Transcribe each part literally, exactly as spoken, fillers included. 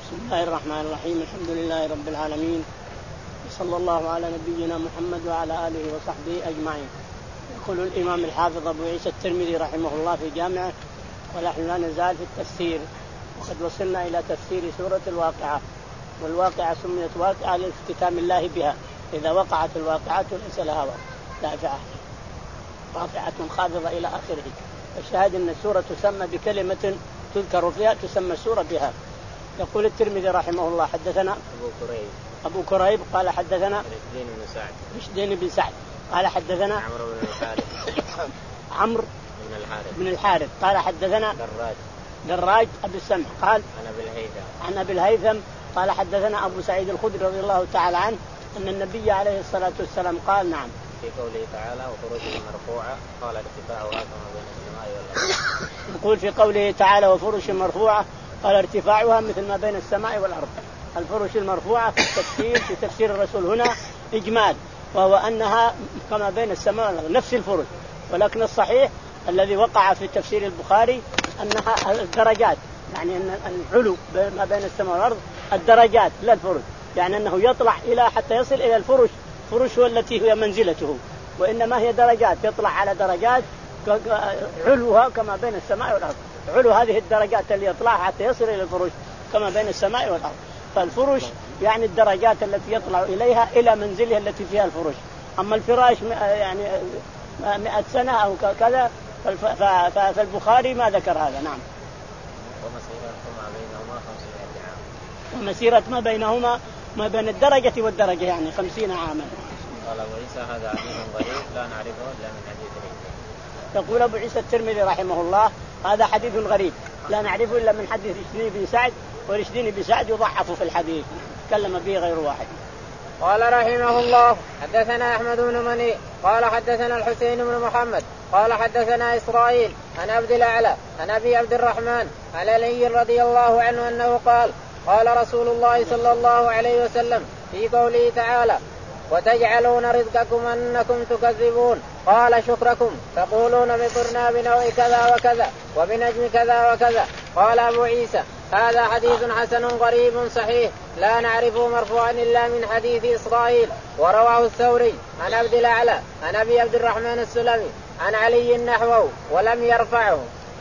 بسم الله الرحمن الرحيم. الحمد لله رب العالمين، صلى الله على نبينا محمد وعلى آله وصحبه أجمعين. يقول الإمام الحافظ أبو عيسى الترمذي رحمه الله في جامعه: ونحن لا نزال في التفسير، وقد وصلنا إلى تفسير سورة الواقعة. والواقعة سميت واقعة لاختتام الله بها، إذا وقعت الواقعة ليس لها دافعة، رافعة خافضة إلى آخره. الشاهد أن السورة تسمى بكلمة تذكر فيها تسمى السورة بها. يقول الترمذي رحمه الله: حدثنا أبو كريب أبو كريب قال حدثنا رشدين بن سعد رشدين بن سعد قال حدثنا عمرو بن الحارث عمرو بن الحارث بن الحارث قال حدثنا دراج دراج أبو السمح قال عن أبي الهيثم عن أبي الهيثم قال حدثنا أبو سعيد الخدري رضي الله تعالى عنه أن النبي عليه الصلاة والسلام قال: نعم، في قوله تعالى: وفروج مرفوعة قال ارتفاعها كما بين السماء والأرض. يقول في قوله تعالى: وفرش مرفوعة قال ارتفاعها مثل ما بين السماء والأرض. الفرش المرفوعة في التفسير في تفسير الرسول هنا إجمال، وهو أنها كما بين السماء والأرض نفس الفرش، ولكن الصحيح الذي وقع في تفسير البخاري أنها الدرجات، يعني أن العلو ما بين السماء والأرض الدرجات لا الفرش، يعني أنه يطلع إلى حتى يصل إلى الفرش، فرش التي هي منزلته، وإنما هي درجات، يطلع على درجات علوها كما بين السماء والأرض. علو هذه الدرجات اللي يطلعها حتى يصل إلى الفرش كما بين السماء والأرض. فالفرش يعني الدرجات التي يطلع إليها إلى منزلها التي فيها الفرش. أما الفراش يعني مئة سنة أو كذا فالبخاري ما ذكر هذا. نعم. ومسيرة ما بينهما خمسين عام ومسيرة ما بينهما ما بين الدرجة والدرجة يعني خمسين عاما. قال أبو عيسى: هذا حديث غريب لا نعرفه إلا من حديث رشدين. يقول أبو عيسى الترمذي رحمه الله: هذا حديث غريب لا نعرفه إلا من حديث رشدين بن سعد، ورشدين بن سعد يضعف في الحديث، تكلم به غير واحد. قال رحمه الله: حدثنا أحمد بن مني قال حدثنا الحسين بن محمد قال حدثنا إسرائيل عن عبد الأعلى عن أبي عبد الرحمن عن علي رضي الله عنه أنه قال: قال رسول الله صلى الله عليه وسلم في قوله تعالى: وتجعلون رزقكم أنكم تكذبون، قال: شكركم تقولون مطرنا بنوع كذا وكذا وبنجم كذا وكذا. قال أبو عيسى: هذا حديث حسن غريب صحيح لا نعرفه مرفوعا إلا من حديث إسرائيل. ورواه الثوري عن عبد الأعلى عن أبي عبد الرحمن السلمي عن علي نحوه ولم يرفعه.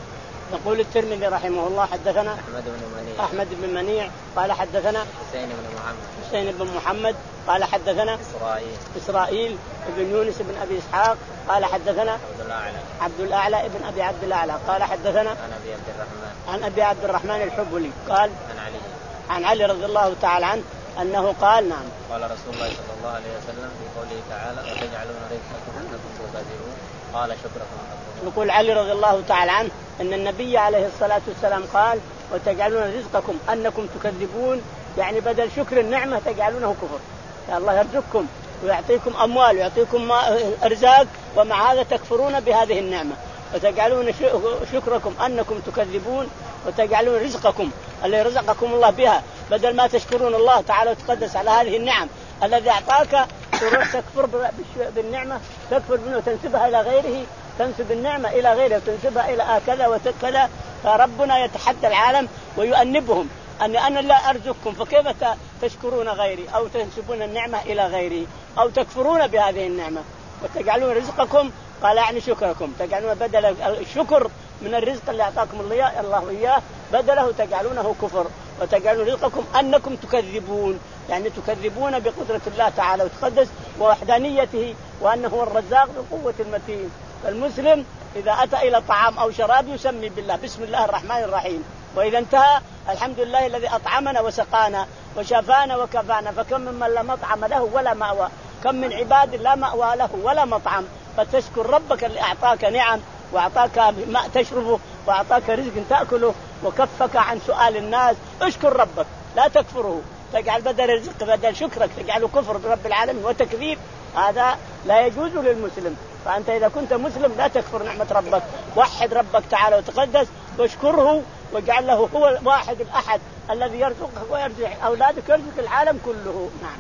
يقول الترمذي رحمه الله: حدثنا أحمد بن منيع أحمد بن منيع قال حدثنا حسين بن محمد حسين بن محمد قال حدثنا إسرائيل إسرائيل بن يونس بن أبي إسحاق قال حدثنا عبد الأعلى عبد الأعلى ابن أبي عبد الأعلى قال حدثنا عن أبي عبد الرحمن عن أبي عبد الرحمن الحبلي قال عن علي عن علي رضي الله تعالى عنه أنه قال: نعم، قال رسول الله صلى الله عليه وسلم في قوله تعالى: وتجعلون رزقكم أنكم تكذبون، قال: شكركم. يقول علي رضي الله تعالى عنه أن النبي عليه الصلاة والسلام قال: وتجعلون رزقكم أنكم تكذبون، يعني بدل شكر النعمة تجعلونه كفر. يا الله يرزقكم ويعطيكم أموال ويعطيكم أرزاق، ومع هذا تكفرون بهذه النعمة، وتجعلون شكركم أنكم تكذبون، وتجعلون رزقكم الذي رزقكم الله بها بدل ما تشكرون الله تعالى وتقدس على هذه النعم الذي أعطاك، تكفر بالنعمة، تكفر منه وتنسبها إلى غيره، تنسب النعمة إلى غيره وتنسبها إلى كذا وكذا. فربنا يتحدى العالم ويؤنبهم أن أنا لا أرزقكم، فكيف تشكرون غيري أو تنسبون النعمة إلى غيري أو تكفرون بهذه النعمة. وتجعلون رزقكم قال يعني شكركم، تجعلون بدل الشكر من الرزق اللي أعطاكم الله إياه بدله تجعلونه كفر. وتجعلون رزقكم أنكم تكذبون، يعني تكذبون بقدرة الله تعالى وتقدس ووحدانيته وأنه هو الرزاق بقوة المتين. فالمسلم إذا أتى إلى طعام أو شراب يسمي بالله بسم الله الرحمن الرحيم، وإذا انتهى الحمد لله الذي أطعمنا وسقانا وشفانا وكفانا. فكم ممن لا مطعم له ولا مأوى، كم من عباد لا مأوى له ولا مطعم. فتشكر ربك اللي أعطاك نعم وأعطاك ماء تشربه وأعطاك رزق تأكله وكفك عن سؤال الناس. اشكر ربك لا تكفره، تجعل بدل الرزق بدل شكرك تجعله كفر برب العالمين وتكذيب، هذا لا يجوز للمسلم. فأنت إذا كنت مسلم لا تكفر نعمة ربك، وحد ربك تعالى وتقدس واشكره واجعل له هو واحد الأحد الذي يرزقك ويرزق أولادك يرزق العالم كله. نعم.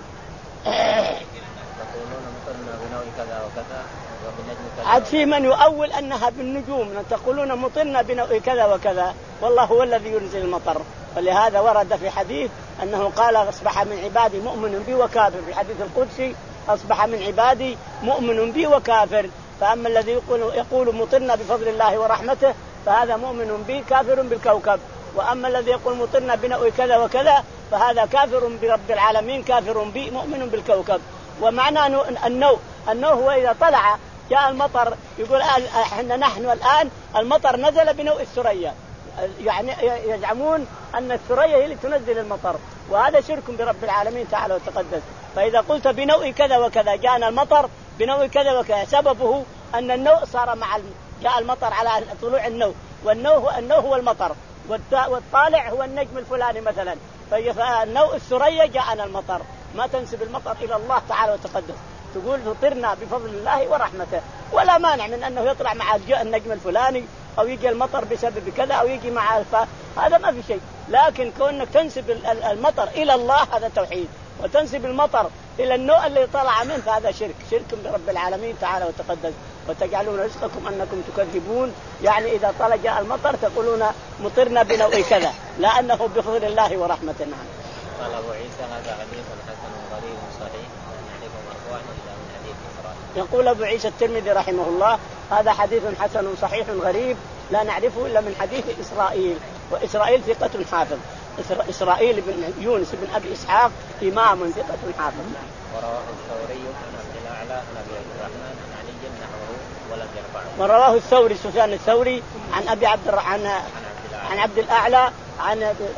تقولون مطرنا بنوع كذا وكذا وبنجم كذا. عاد في من يؤول أنها بالنجوم، تقولون مطرنا بنوع كذا وكذا، والله هو الذي ينزل المطر ولهذا ورد في حديث أنه قال أصبح من عبادي مؤمن بي وكافر، في الحديث القدسي أصبح من عبادي مؤمن بي وكافر. فأما الذي يقول, يقول مطرنا بفضل الله ورحمته فهذا مؤمن بي كافر بالكوكب، وأما الذي يقول مطرنا بنوء كذا وكذا فهذا كافر برب العالمين كافر بي مؤمن بالكوكب. ومعنى النوء النوء هو إذا طلع جاء المطر، يقول احنا نحن الآن المطر نزل بنوء الثريا، يعني يزعمون أن الثريا هي اللي تنزل المطر، وهذا شرك برب العالمين تعالى وتقدس. فإذا قلت بنوء كذا وكذا جاءنا المطر بنوء كذا وكذا، سببه أن النوء صار مع جاء المطر على طلوع النوء، والنوء هو النوء هو المطر، والطالع هو النجم الفلاني مثلا، فالنوء الثريا جاءنا المطر. ما تنسب المطر إلى الله تعالى وتقدس، تقول مطرنا بفضل الله ورحمته، ولا مانع من أنه يطلع مع النجم الفلاني أو يجي المطر بسبب كذا أو يجي مع الفا، هذا ما في شيء. لكن كونك تنسب المطر إلى الله هذا توحيد، وتنسب المطر إلى النوء اللي طلع منه فهذا شرك، شرك برب العالمين تعالى وتقدس. وتجعلون رزقكم أنكم تكذبون، يعني إذا طلع جاء المطر تقولون مطرنا بنوء كذا، لأنه بفضل الله ورحمته. قال أبو عيسى هذا حديث حسن غريب صحيح نعرفه مرفوعا إلى من حديث إسرائيل. يقول أبو عيسى الترمذي رحمه الله هذا حديث حسن صحيح غريب لا نعرفه إلا من حديث إسرائيل، وإسرائيل ثقة حافظ، إسرائيل بن يونس بن أبي إسحاق إمام ثقة حافظ. ورواه الثوري عن عبد الأعلى عن أبي عبد الرحمن عن علي نحوه ولم يرفعه. ورواه الثوري سفيان الثوري عن أبي عبد الرحمن عن عبد الأعلى عن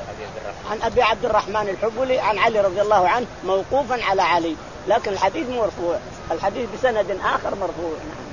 عن أبي عبد الرحمن الحبلي عن علي رضي الله عنه موقوفا على علي، لكن الحديث مرفوع، الحديث بسند آخر مرفوع.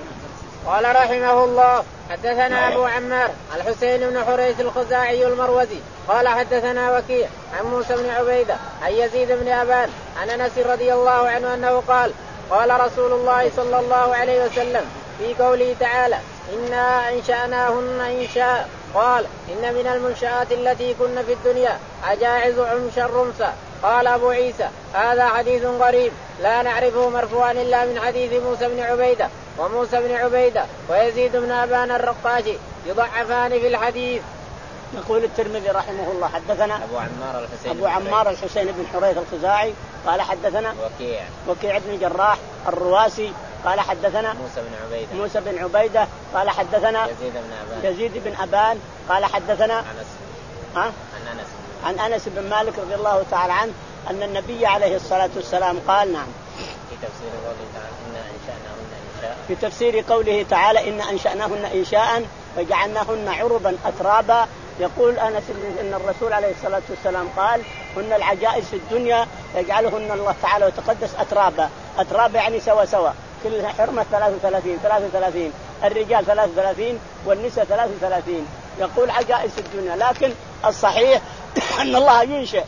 قال رحمه الله حدثنا أبو عمار الحسين بن حريث الخزاعي المروزي قال حدثنا وكيع عن موسى بن عبيدة عن يزيد بن أبان عن أنس رضي الله عنه أنه قال قال رسول الله صلى الله عليه وسلم في قوله تعالى إنا أنشأناهن إنشاء، قال إن من المنشآت التي كن في الدنيا عجائز عمش الرمسة. قال أبو عيسى هذا حديث غريب لا نعرفه مرفوعا إلا من حديث موسى بن عبيدة، وموسى بن عبيدة ويزيد بن أبان الرقاشي يضعفان في الحديث. يقول الترمذي رحمه الله حدثنا أبو عمار الحسين أبو عمار الحسين بن حريث الخزاعي قال حدثنا وكيع وكيع بن جراح الرواسي قال حدثنا موسى بن عبيدة موسى بن عبيدة قال حدثنا يزيد بن أبان يزيد بن أبان قال حدثنا أنس ها عن أنس عن أنس بن مالك رضي الله تعالى عنه أن النبي عليه الصلاة والسلام قال نعم في تفسير قوله تعالى إنا أنشأناهن إنشاء في تفسير قوله تعالى إن أنشأناهن إنشاء وجعلناهن عربا أترابا. يقول أنس إن الرسول عليه الصلاة والسلام قال هن العجائز في الدنيا يجعلهن الله تعالى وتقدس أترابا، أترابا يعني سوا سوا، كل حرمة ثلاث وثلاثين ثلاث وثلاثين، الرجال ثلاث وثلاثين والنساء ثلاث وثلاثين، يقول عجائز في الدنيا. لكن الصحيح أن الله ينشئ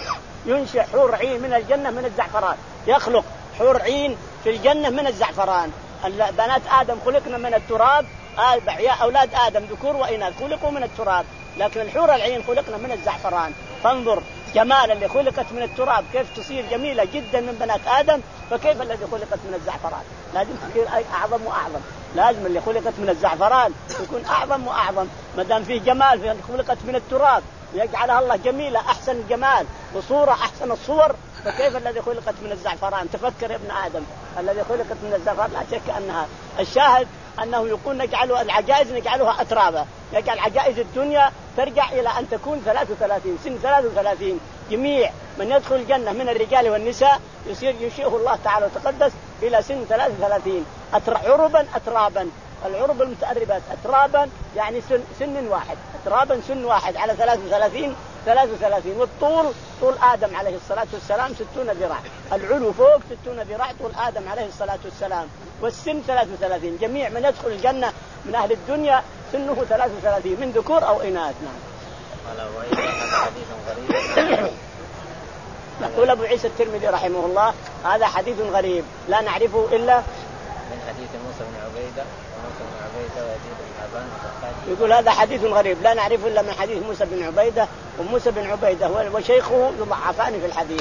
ينشئ حور عين من الجنة من الزعفران، يخلق حور عين في الجنة من الزعفران. بنات آدم خلقنا من التراب، يا أولاد آدم ذكور وإناث خلقوا من التراب، لكن الحور العين خلقنا من الزعفران. فانظر جمال اللي خلقت من التراب كيف تصير جميلة جدا من بنات آدم، فكيف الذي خلقت من الزعفران؟ لازم تصير أعظم وأعظم، لازم اللي خلقت من الزعفران يكون أعظم وأعظم، ما دام فيه جمال في خلقت من التراب يجعلها الله جميلة أحسن الجمال وصورة أحسن الصور، فكيف الذي خلقت من الزعفران؟ تفكر يا ابن آدم، الذي خلقت من الزعفران لا شك أنها الشاهد أنه يكون نجعلها العجائز نجعلها أترابا، يجعل عجائز الدنيا ترجع إلى أن تكون ثلاث وثلاثين سن ثلاث وثلاثين، جميع من يدخل الجنة من الرجال والنساء يصير يشيئه الله تعالى وتقدس إلى سن ثلاث وثلاثين عربا أترابا. العرب المتأربات أترابا يعني سن, سن واحد، أترابا سن واحد على ثلاث وثلاثين ثلاث وثلاثين. والطول طول آدم عليه الصلاة والسلام ستون ذراع، العلو فوق ستون ذراع طول آدم عليه الصلاة والسلام، والسن ثلاث وثلاثين. جميع من يدخل الجنة من أهل الدنيا سنه ثلاث وثلاثين من ذكور أو إناث. نعم. قال أبو عيسى هذا حديث غريب. يقول أبو عيسى الترمذي رحمه الله هذا حديث غريب لا نعرفه إلا من حديث موسى بن عبيدة وموسى بن عبيدة ويزيد بن أبان. يقول هذا حديث غريب لا نعرفه إلا من حديث موسى بن عبيدة، وموسى بن عبيدة وشيخه يضعفان في الحديث.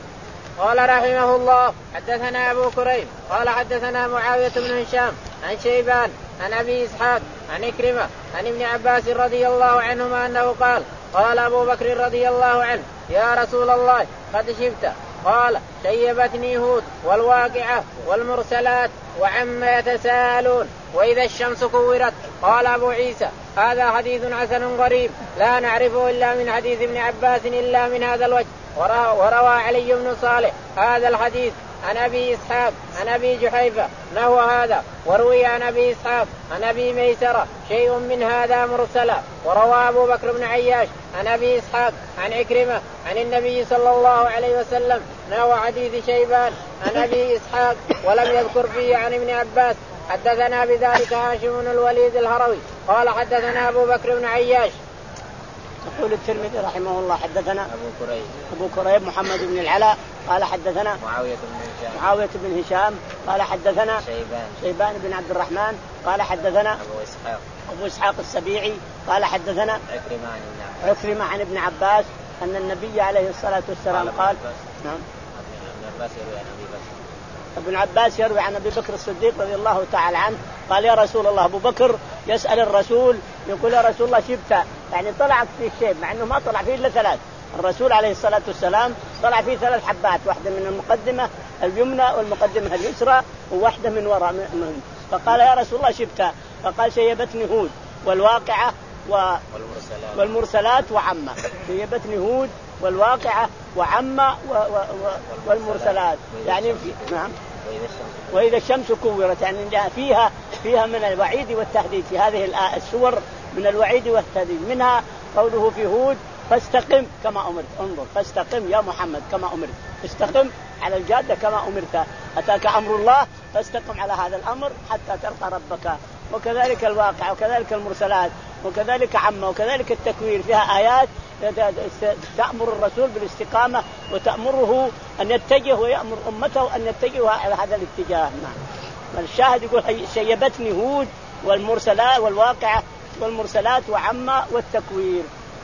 قال رحمه الله حدثنا أبو كريم قال حدثنا معاوية بن هشام عن شيبان عن أبي إسحاق عن إكرمة عن ابن عباس رضي الله عنهما أنه قال قال أبو بكر رضي الله عنه يا رسول الله قد شبت. قال شيبتني هود والواقعة والمرسلات وعما يتساءلون وإذا الشمس كورت. قال أبو عيسى هذا حديث حسن غريب لا نعرفه إلا من حديث ابن عباس إلا من هذا الوجه. وروى علي بن صالح هذا الحديث عن أبي إسحاق عن أبي جحيفة نحو هذا وروي عن أبي إسحاق عن أبي ميسرة شيء من هذا مرسلا. وروى أبو بكر بن عياش عن أبي إسحاق عن عكرمة عن النبي صلى الله عليه وسلم نحو حديث شيبان عن أبي إسحاق ولم يذكر فيه عن ابن عباس. حدثنا بذلك هاشم بن الوليد الهروي قال حدثنا أبو بكر بن عياش. يقول الترمذي رحمه الله حدثنا أبو كريب أبو كريب محمد بن العلاء قال حدثنا معاوية بن هشام معاوية بن هشام قال حدثنا شيبان شيبان بن عبد الرحمن قال حدثنا أبو إسحاق أبو إسحاق السبيعي قال حدثنا عكرمة عن ابن عباس عكرمة عن ابن عباس أن النبي عليه الصلاة والسلام قال نعم ابن عباس يروي عن أبي بكر ابن عباس يروي عن أبي بكر الصديق رضي الله تعالى عنه قال يا رسول الله أبو بكر يسأل الرسول يقول يا رسول الله شبت يعني طلعت فيه الشيب مع أنه ما طلع فيه إلا ثلاث. الرسول عليه الصلاة والسلام طلع فيه ثلاث حبات واحدة من المقدمة اليمنى والمقدمة اليسرى وواحدة من وراء من. فقال يا رسول الله شبت. فقال شيبتني هود والواقعة و... والمرسلات. والمرسلات وعمة. شيبتني هود والواقعة وعمة و... و... و... والمرسلات يعني في... نعم وإذا الشمس كورت يعني فيها فيها من الوعيد والتهديد في هذه السور من الوعيد والتهديد. منها قوله في هود فاستقم كما أمرت. انظر فاستقم يا محمد كما أمرت استقم على الجادة كما أمرت أتاك أمر الله فاستقم على هذا الأمر حتى تلقى ربك. وكذلك الواقع وكذلك المرسلات وكذلك عمة وكذلك التكوير فيها آيات تأمر الرسول بالاستقامة وتأمره أن يتجه ويأمر أمته أن يتجهوا على هذا الاتجاه. نعم. الشاهد يقول شيبتني هود والمرسلات والواقعة والمرسلات وعمة والتكوير.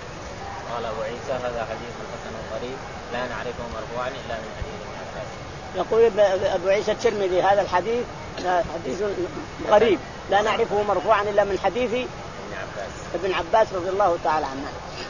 قال أبو عيسى هذا حديث حسن غريب لا نعرفه مرفوعا إلا من حديث ابن عباس. يقول أبو عيسى الترمذي هذا الحديث حديث غريب لا نعرفه مرفوعا إلا من حديث ابن عباس ابن عباس رضي الله تعالى عنه.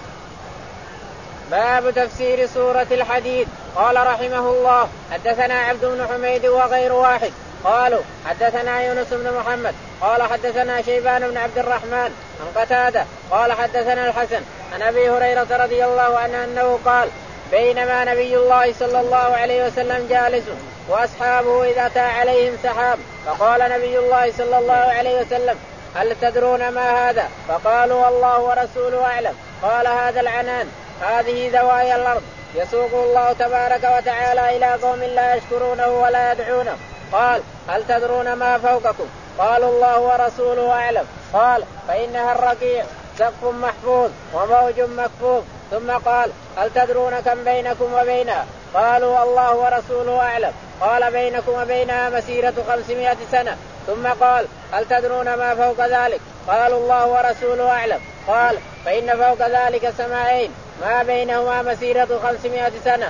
باب تفسير سورة الحديد. قال رحمه الله حدثنا عبد بن حميد وغير واحد قالوا حدثنا يونس بن محمد قال حدثنا شيبان بن عبد الرحمن عن قتادة قال حدثنا الحسن عن أبي هريرة رضي الله عنه أنه قال بينما نبي الله صلى الله عليه وسلم جالس وأصحابه إذا أتى عليهم سحاب فقال نبي الله صلى الله عليه وسلم هل تدرون ما هذا؟ فقالوا الله ورسوله أعلم. قال هذا العنان هذه زوايا الأرض يسوق الله تبارك وتعالى إلى قوم لا يشكرونه ولا يدعونه. قال هل تدرون ما فوقكم؟ قالوا الله ورسوله أعلم. قال فإنها الرقيع سقف محفوظ وموج مكفوف. ثم قال هل تدرون كم بينكم وبينها؟ قالوا الله ورسوله أعلم. قال بينكم وبينها مسيرة خمسمائة سنة. ثم قال هل تدرون ما فوق ذلك؟ قالوا الله ورسوله أعلم. قال فإن فوق ذلك سماعين ما بينهما مسيرة خمسمائة سنة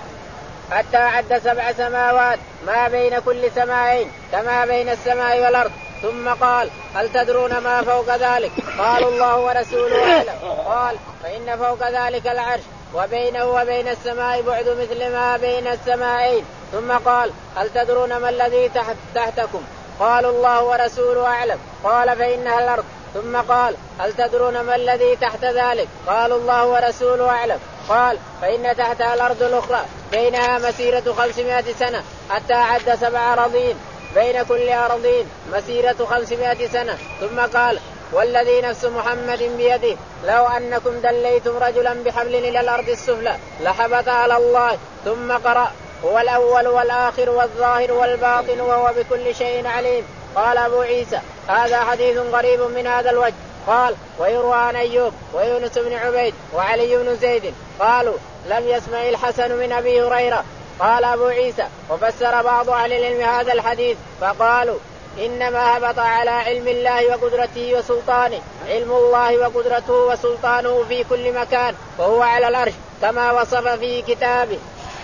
حتى عد سبع سماوات ما بين كل سماعين كما بين السماء والأرض. ثم قال هل تدرون ما فوق ذلك؟ قالوا الله ورسوله أعلم. قال فإن فوق ذلك العرش وبينه وبين السماء بعد مثل ما بين السماعين. ثم قال هل تدرون ما الذي تحت تحتكم؟ قالوا الله ورسوله أعلم. قال فإنها الأرض. ثم قال هل تدرون ما الذي تحت ذلك؟ قالوا الله ورسوله أعلم. قال فإن تحتها الأرض الأخرى بينها مسيرة خمسمائة سنة حتى عد سبع أراضين بين كل أرضين مسيرة خمسمائة سنة. ثم قال والذي نفس محمد بيده لو أنكم دليتم رجلا بحبل إلى الأرض السفلى لحبط على الله. ثم قرأ هو الأول والآخر والظاهر والباطن وهو بكل شيء عليم. قال أبو عيسى هذا حديث غريب من هذا الوجه. قال ويروى عن أيوب ويونس بن عبيد وعلي بن زيد قالوا لم يسمع الحسن من أبي هريرة. قال أبو عيسى وفسر بعض أهل العلم هذا الحديث فقالوا إنما هبط على علم الله وقدرته وسلطانه. علم الله وقدرته وسلطانه في كل مكان وهو على العرش كما وصف في كتابه.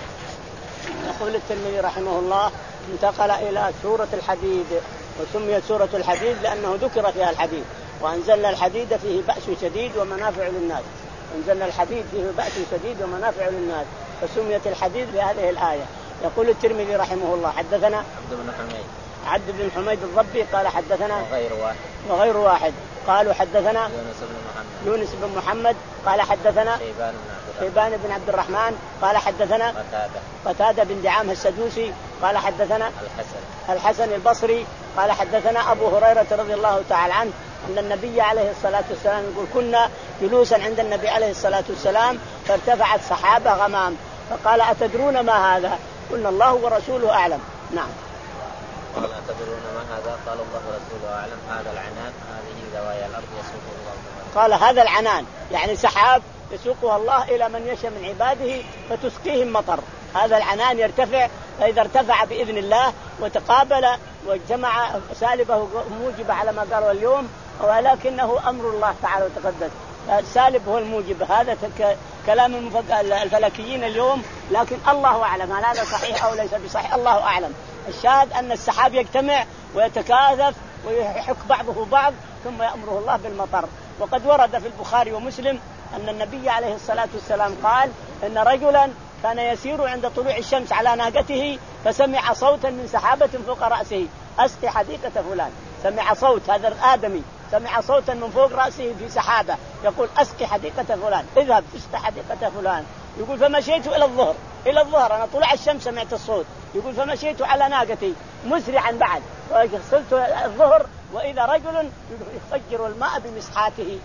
يقول الترمذي رحمه الله انتقل إلى سورة الحديد وسميت سورة الحديد لأنه ذكر فيها الحديد وأنزلنا الحديد فيه بأس شديد ومنافع للناس. أنزلنا الحديد فيه بأس شديد ومنافع للناس، فسميت الحديد بهذه الآية. يقول الترمذي رحمه الله حدثنا عبد بن حميد عبد بن حميد الضبي قال حدثنا وغير واحد وغير واحد قالوا حدثنا يونس بن محمد يونس بن محمد قال حدثنا شيبان بن عبد شيبان بن عبد الرحمن قال حدثنا قتادة قتادة بن دعامة السدوسي قال حدثنا الحسن الحسن البصري قال حدثنا أبو هريرة رضي الله تعالى عنه أن النبي عليه الصلاة والسلام يقول كنا جلوسا عند النبي عليه الصلاة والسلام فارتفعت سحابة غمام فقال أتدرون ما هذا؟ قلنا الله ورسوله أعلم. نعم. قال أتدرون ما هذا؟ قال الله ورسوله أعلم. هذا العنان هذه زوايا الأرض يسوقه الله. قال هذا العنان يعني سحاب يسوقها الله إلى من يشاء من عباده فتسقيهم مطر. هذا العنان يرتفع، فإذا ارتفع بإذن الله وتقابل وجمع سالبه موجب على ما قالوا اليوم، ولكنه أمر الله تعالى وتقدس. السالب هو الموجب، هذا كلام الفلكيين اليوم، لكن الله أعلم هل هذا صحيح أو ليس بصحيح، الله أعلم. الشاهد أن السحاب يجتمع ويتكاثف ويحك بعضه بعض ثم يأمره الله بالمطر. وقد ورد في البخاري ومسلم أن النبي عليه الصلاة والسلام قال إن رجلا كان يسير عند طلوع الشمس على ناقته فسمع صوتا من سحابة فوق رأسه أسقي حديقة فلان. سمع صوت، هذا الآدمي سمع صوتا من فوق رأسه في سحابة يقول أسقي حديقة فلان، اذهب اسقي حديقة فلان. يقول فمشيت إلى الظهر إلى الظهر أنا طلع الشمس سمعت الصوت. يقول فمشيت على ناقتي مسرعا بعد وصلت الظهر وإذا رجل يفجر الماء بمسحاته.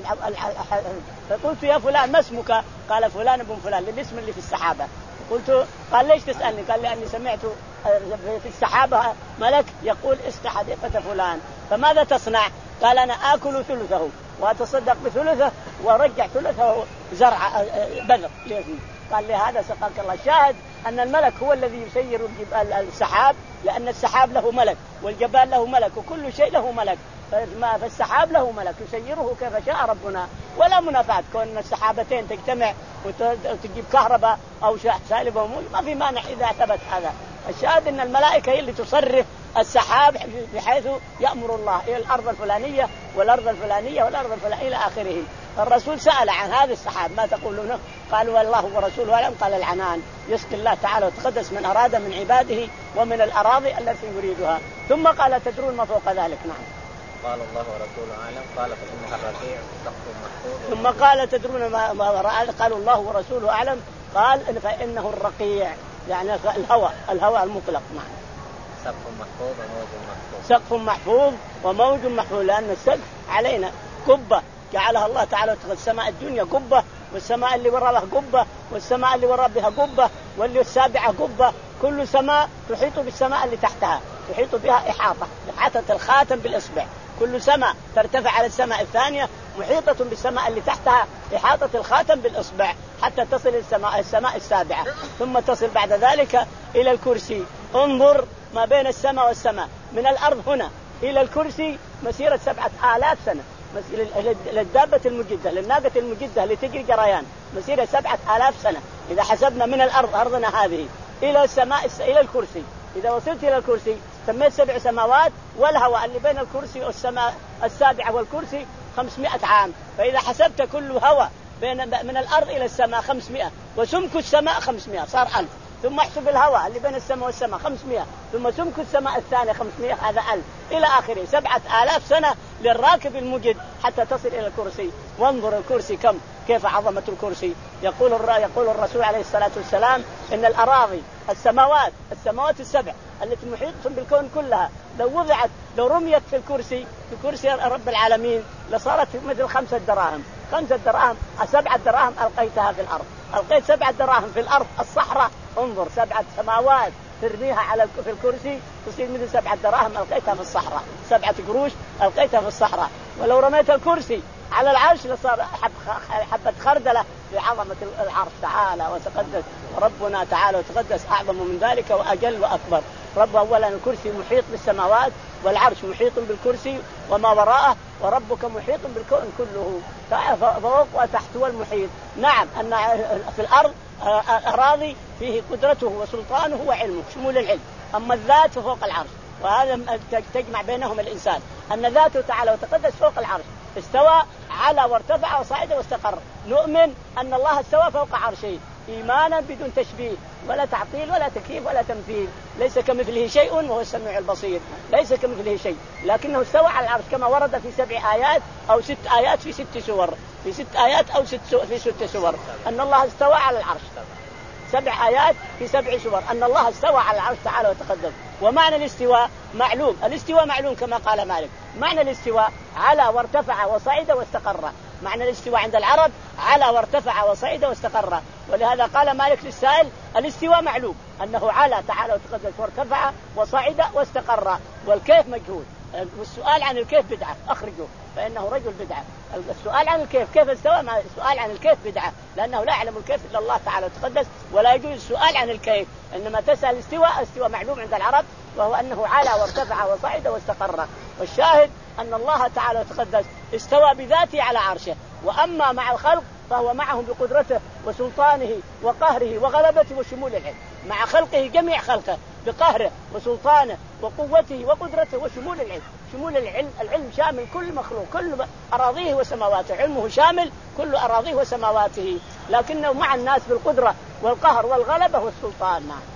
فقلت يا فلان ما اسمك؟ قال فلان بن فلان، للاسم اللي في السحابة. قلت قال ليش تسألني؟ قال لأني سمعت في السحابة ملك يقول اسقي حديقة فلان. فماذا تصنع؟ قال أنا آكل ثلثه وأتصدق بثلثه ورجع ثلثه زرع بذر. قال لي هذا سقاك الله. شاهد أن الملك هو الذي يسير السحاب، لأن السحاب له ملك والجبال له ملك وكل شيء له ملك، فالسحاب له ملك يسيره كيف شاء ربنا. ولا منافات كون السحابتين تجتمع وتجيب كهرباء أو سالب وموج، ما في مانع إذا ثبت هذا. الشاهد أن الملائكة هي اللي تصرف السحاب بحيث يأمر الله إلى الأرض الفلانية والأرض الفلانية والأرض الفلانية إلى آخره. الرسول سأل عن هذا السحاب ما تقولون؟ قالوا والله ورسوله أعلم. قال العنان يسقي الله تعالى وتقدس من أراد من عباده ومن الأراضي التي يريدها. ثم قال تدرون ما فوق ذلك؟ نعم. قال الله ورسوله أعلم. قال فإنها الرقيع سقف محفوظ. ثم قال تدرون ما وراء؟ قالوا الله ورسوله أعلم. قال فإنه الرقيع يعني الهواء الهواء المطلق. نعم. سقف محفوظ وموج محفوظ. سقف محفوظ وموج محفوظ، لأن السقف علينا قبة جعلها الله تعالى. السماء الدنيا قبة، والسماء اللي وراها قبة، والسماء اللي وراها بها قبة، واللي السابعة قبة. كل سماء تحيط بالسماء اللي تحتها، تحيط بها إحاطة، إحاطة الخاتم بالإصبع. كل سماء ترتفع على السماء الثانية محيطة بالسماء اللي تحتها إحاطة الخاتم بالإصبع حتى تصل السماء السماء السابعة، ثم تصل بعد ذلك إلى الكرسي. انظر ما بين السماء والسماء من الأرض هنا إلى الكرسي مسيرة سبعة آلاف سنة. للدابة المجدة للناقة المجدة اللي تجري جريان مسيرة سبعة آلاف سنة. إذا حسبنا من الأرض أرضنا هذه إلى السماء إلى الكرسي، إذا وصلت إلى الكرسي سميت سبع سماوات، والهواء اللي بين الكرسي والسماء السابعة والكرسي خمسمائة عام. فإذا حسبت كل هواء بين من الأرض إلى السماء خمسمائة، وسمك السماء خمسمائة صار ألف. ثم احسب الهواء اللي بين السماء والسماء خمسمائة، ثم سمك السماء الثانية خمسمائة، هذا ألف إلى آخره. سبعة آلاف سنة للراكب المجد حتى تصل إلى الكرسي. وانظر الكرسي كم كيف عظمة الكرسي. يقول يقول الرسول عليه الصلاة والسلام إن الأراضي السماوات السماوات السبع التي محيطة بالكون كلها لو وضعت لو رميت في الكرسي في كرسي رب العالمين لصارت مثل خمسة دراهم. خمسة دراهم سبعة دراهم ألقيتها في الأرض. ألقيت سبعة دراهم في الأرض الصحراء. انظر سبعة سماوات ترميها على في الكرسي تصير مثل سبعة دراهم ألقيتها في الصحراء. سبعة قروش ألقيتها في الصحراء. ولو رميت الكرسي على العرش لصار حب حبة خردلة بعظمة العرش تعالى وتقدس. ربنا تعالى وتقدس أعظم من ذلك وأجل وأكبر. رب أولا الكرسي محيط بالسماوات والعرش محيط بالكرسي وما وراءه، وربك محيط بالكون كله فوق وتحت والمحيط. نعم أن في الأرض أراضي فيه قدرته وسلطانه وعلمه شمول العلم، أما الذات فوق العرش، وهذا تجمع بينهم الإنسان أن ذاته تعالى وتقدس فوق العرش. استوى على وارتفع وصعد واستقر. نؤمن أن الله استوى فوق عرشه إيمانا بدون تشبيه ولا تعطيل ولا تكييف ولا تمثيل، ليس كمثله شيء وهو السميع البصير، ليس كمثله شيء، لكنه استوى على العرش كما ورد في سبع آيات أو ست آيات في ست سور، في ست آيات أو ست سور في ست سور أن الله استوى على العرش. سبع آيات في سبع سور أن الله استوى على العرش تعالى وتقدم. ومعنى الاستواء معلوم، الاستواء معلوم كما قال مالك. معنى الاستواء على وارتفع وصعد واستقر. معنى الاستواء عند العرب على وارتفع وصعد واستقر، ولهذا قال مالك للسائل الاستواء معلوم أنه على تعالى وتقدم وارتفع وصعد واستقر، والكيف مجهول. والسؤال عن الكيف بدعة، أخرجه فإنه رجل بدعة. السؤال عن الكيف كيف استوى، مع السؤال عن الكيف بدعة، لأنه لا يعلم الكيف إلا الله تعالى وتقدس، ولا يجوز السؤال عن الكيف، إنما تسأل الاستواء. الاستواء معلوم عند العرب وهو أنه على وارتفع وصعد واستقر. والشاهد أن الله تعالى وتقدس استوى بذاته على عرشه، وأما مع الخلق فهو معهم بقدرته وسلطانه وقهره وغلبته وشمول العلم، مع خلقه جميع خلقه بقهره وسلطانه وقوته وقدرته وشمول العلم. شمول العلم، العلم شامل كل مخلوق، كل أراضيه وسماواته، علمه شامل كل أراضيه وسماواته، لكنه مع الناس بالقدرة والقهر والغلبة والسلطان. نعم.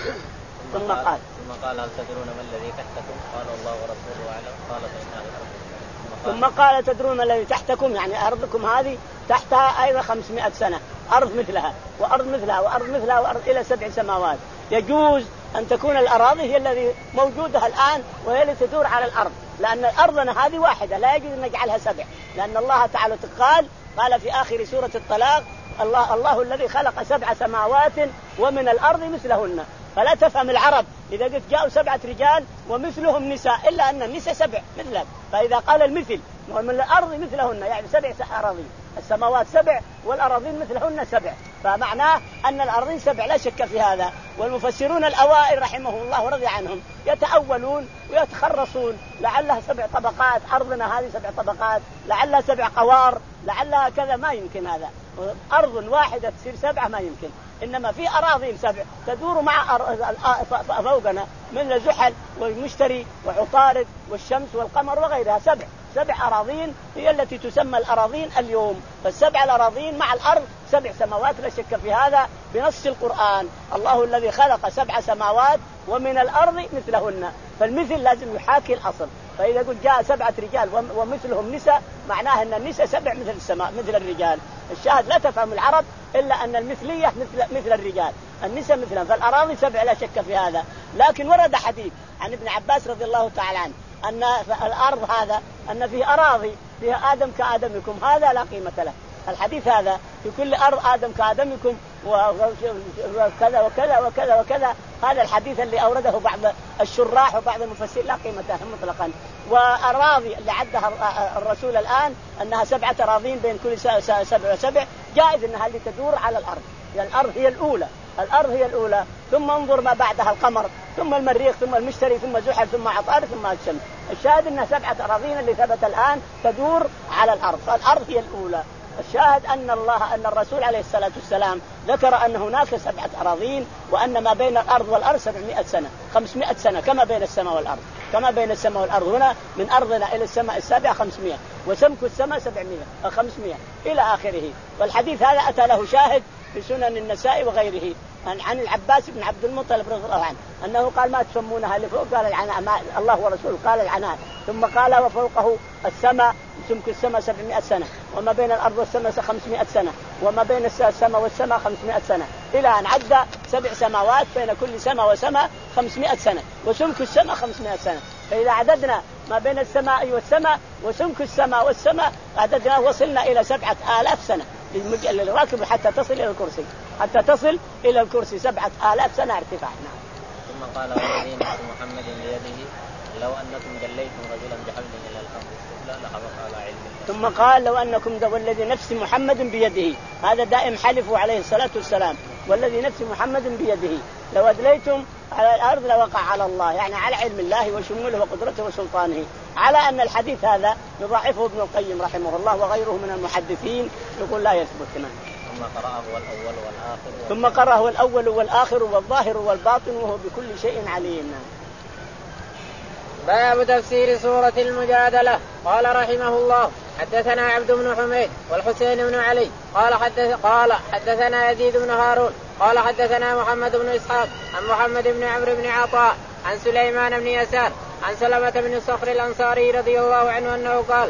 ثم قال ثم قال هل تدرون ما الذي تحتكم؟ قال الله ورسوله أعلم. قال فإنها الأرض. ثم قال تدرون ما الذي تحتكم، يعني أرضكم هذه تحتها أيضا خمسمائة سنة، أرض مثلها وأرض مثلها وأرض مثلها وأرض إلى سبع سماوات. يجوز أن تكون الأراضي هي الذي موجودة الآن وهي التي تدور على الأرض، لأن أرضنا هذه واحدة لا يجوز أن نجعلها سبع، لأن الله تعالى قال قال في آخر سورة الطلاق الله, الله الذي خلق سبع سماوات ومن الأرض مثلهن. فلا تفهم العرب إذا قلت جاءوا سبعة رجال ومثلهم نساء إلا أن النساء سبع مثلهم، فإذا قال المثل ومن الأرض مثلهن يعني سبع أراضين، السماوات سبع والأراضين مثلهن سبع، فمعناه أن الأرضين سبع لا شك في هذا. والمفسرون الأوائل رحمهم الله ورضي عنهم يتأولون ويتخرصون، لعلها سبع طبقات، أرضنا هذه سبع طبقات، لعلها سبع قوار، لعلها كذا، ما يمكن هذا، أرض واحدة تصير سبعة ما يمكن، إنما في أراضين سبع تدور مع فوقنا من زحل والمشتري وعطارد والشمس والقمر وغيرها، سبع سبع أراضين هي التي تسمى الأراضين اليوم. فالسبع الأراضين مع الأرض سبع سماوات لا شك في هذا بنص القرآن. الله الذي خلق سبع سماوات ومن الأرض مثلهن، فالمثل لازم يحاكي الأصل. فإذا قلت جاء سبعة رجال ومثلهم نساء معناه أن النساء سبع مثل السماء مثل الرجال. الشاهد لا تفهم العرب إلا أن المثلية مثل مثل الرجال، النساء مثلهم، فالأراضي سبع لا شك في هذا. لكن ورد حديث عن ابن عباس رضي الله تعالى عنه أن الأرض هذا أن فيه أراضي فيها آدم كآدمكم، هذا لا قيمة له. الحديث هذا في كل أرض آدم كآدمكم وكذا وكذا وكذا وكذا، هذا الحديث اللي أورده بعض الشراح وبعض المفسرين لا قيمة له مطلقا. وأراضي اللي عدها الرسول الآن أنها سبعة أراضين بين كل سبع وسبع، جائز أنها اللي تدور على الأرض، يعني الأرض هي الأولى، الأرض هي الأولى، ثم انظر ما بعدها القمر، ثم المريخ، ثم المشتري، ثم زحل، ثم عطارد، ثم الشمس. الشاهد أنها سبعة أراضين اللي ثبت الآن تدور على الأرض، فالأرض هي الأولى. الشاهد أن الله أن الرسول عليه الصلاة والسلام ذكر أن هناك سبعة أراضين، وأن ما بين الأرض والأرض سبعمائة سنة، خمسمائة سنة كما بين السماء والأرض، كما بين السماء والأرض. هنا من أرضنا إلى السماء السابعة خمسمائة، وسمك السماء سبعمائة خمسمائة إلى آخره. والحديث هذا أتى له شاهد في سنن النساء وغيره عن العباس بن عبد المطلب رضي الله عنه أنه قال ما تسمونها اللي فوق؟ قال العناء، الله ورسوله قال العناء. ثم قال وفوقه السماء، سمك السماء سبعمائة سنة، وما بين الأرض والسماء خمسمائة سنة، وما بين السماء والسماء خمسمائة سنة، إلى أن عد سبع سماوات بين كل سماء وسماء خمسمائة سنة، وسمك السماء خمسمائة سنة. فإذا عددنا ما بين السماء والسماء وسمك السماء والسماء عددنا وصلنا إلى سبعة آلاف سنة للراكب حتى تصل إلى الكرسي، حتى تصل إلى الكرسي سبعة آلاف سنة ارتفاع. نعم. ثم قال والذي نفس محمد بيده لو أنكم جليتم رجلا بحبل إلى الأرض السفلى لحبط على علم. ثم قال لو أنكم والذي نفس محمد بيده، هذا دائم حلفه عليه الصلاة والسلام، والذي نفس محمد بيده لو أدليتم على الأرض لوقع على الله، يعني على علم الله وشموله وقدرته وسلطانه. على أن الحديث هذا يضاعفه ابن القيم رحمه الله وغيره من المحدثين، يقول لا يثبت. ثم قرأه الأول والآخر ثم قرأه الأول والآخر والظاهر والباطن وهو بكل شيء عليم. باب تفسير سورة المجادلة. قال رحمه الله حدثنا عبد بن حميد والحسين بن علي قال حدث قال حدثنا يزيد بن هارون قال حدثنا محمد بن اسحاق عن محمد بن عمرو بن عطاء عن سليمان بن يسار عن سلمة بن صخر الأنصاري رضي الله عنه أنه قال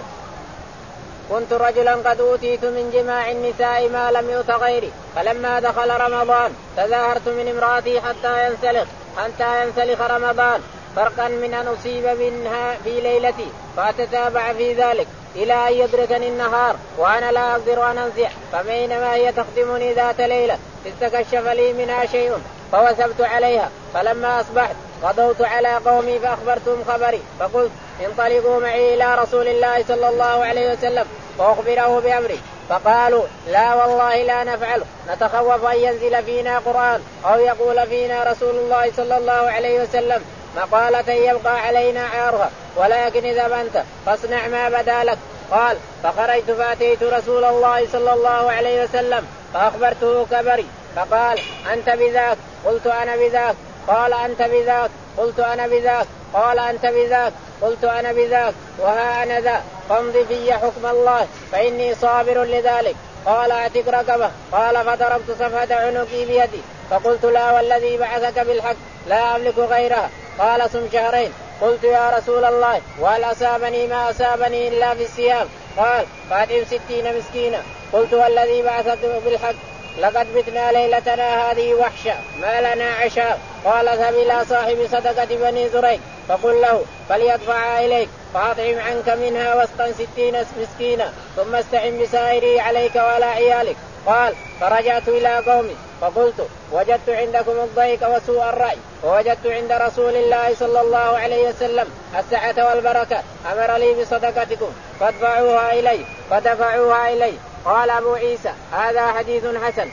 كنت رجلا قد أوتيت من جماع النساء ما لم يؤت غيري فلما دخل رمضان تظاهرت من امرأتي حتى ينسلخ حتى ينسلخ رمضان فرقا من أن أصيب منها في ليلتي فأتتابع في ذلك إلى أن يدركني النهار وأنا لا أقدر أن أنزع فبينما هي تخدمني ذات ليلة استكشف لي منها شيء فوثبت عليها فلما أصبحت غدوت على قومي فأخبرتهم خبري فقلت انطلقوا معي إلى رسول الله صلى الله عليه وسلم فأخبره بأمري فقالوا لا والله لا نفعل نتخوف أن ينزل فينا قرآن أو يقول فينا رسول الله صلى الله عليه وسلم مقالة يبقى علينا عارها ولكن إذا أنت فاصنع ما بدا لك. قال فخرجت فأتيت رسول الله صلى الله عليه وسلم فأخبرته كبري فقال أنت بذاك قلت أنا بذاك قال أنت بذاك قلت أنا بذاك قال أنت بذاك قلت أنا بذاك وها أنا ذا فامض في حكم الله فإني صابر لذلك. قال أعتق رقبة قال فضربت صفحة عنقي بيدي فقلت لا والذي بعثك بالحق لا أملك غيرها. قال صم شهرين. قلت يا رسول الله وهل أصابني ما أصابني إلا في الصيام؟ قال فأطعم ستين مسكينا. قلت والذي بعثك بالحق لقد بتنا ليلتنا هذه وحشة ما لنا عشاء. قال اذهب إلى صاحب صدقة بني زريق فقل له فليدفعها إليك فأطعم عنك منها وسطا ستين مسكينا ثم استعن بسائري عليك ولا عيالك. قال فرجعت إلى قومي فقلت وجدت عندكم الضيق وسوء الرأي ووجدت عند رسول الله صلى الله عليه وسلم السعة والبركة أمر لي بصدقتكم فادفعوها إلي فدفعوها إلي. قال أبو عيسى هذا حديث حسن.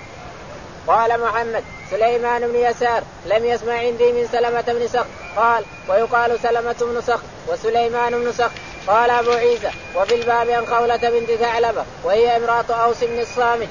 قال محمد سليمان بن يسار لم يسمع عندي من سلمة بن صخر قال ويقال سلمة بن صخر وسليمان بن صخر. قال أبو عيسى وفي الباب عن خولة بنت ثعلبة وهي امرأة أوس بن الصامت.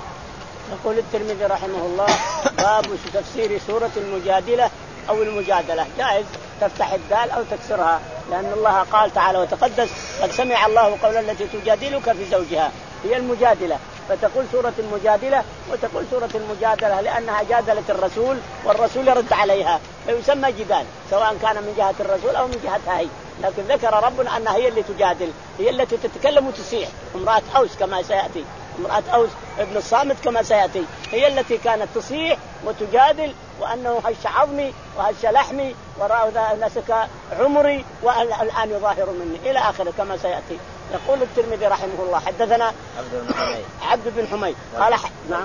يقول الترمذي رحمه الله باب تفسير سورة المجادلة أو المجادلة. جائز تفتح الدال أو تكسرها لأن الله قال تعالى وتقدس قد سمع الله قول التي تجادلك في زوجها هي المجادلة فتقول سورة المجادلة وتقول سورة المجادلة لأنها جادلت الرسول والرسول يرد عليها فيسمى جدال سواء كان من جهة الرسول أو من جهتها هي. لكن ذكر ربنا أنها هي اللي تجادل هي التي تتكلم وتصيح. امرأة أوس كما سيأتي امرأة أوس ابن الصامت كما سيأتي هي التي كانت تصيح وتجادل وأنه هش عظمي وهش لحمي ورأى نسك عمري والآن يظاهر مني إلى آخره كما سيأتي. يقول الترمذي رحمه الله حدثنا عبد بن حميد عبد بن حميد قال ح... نعم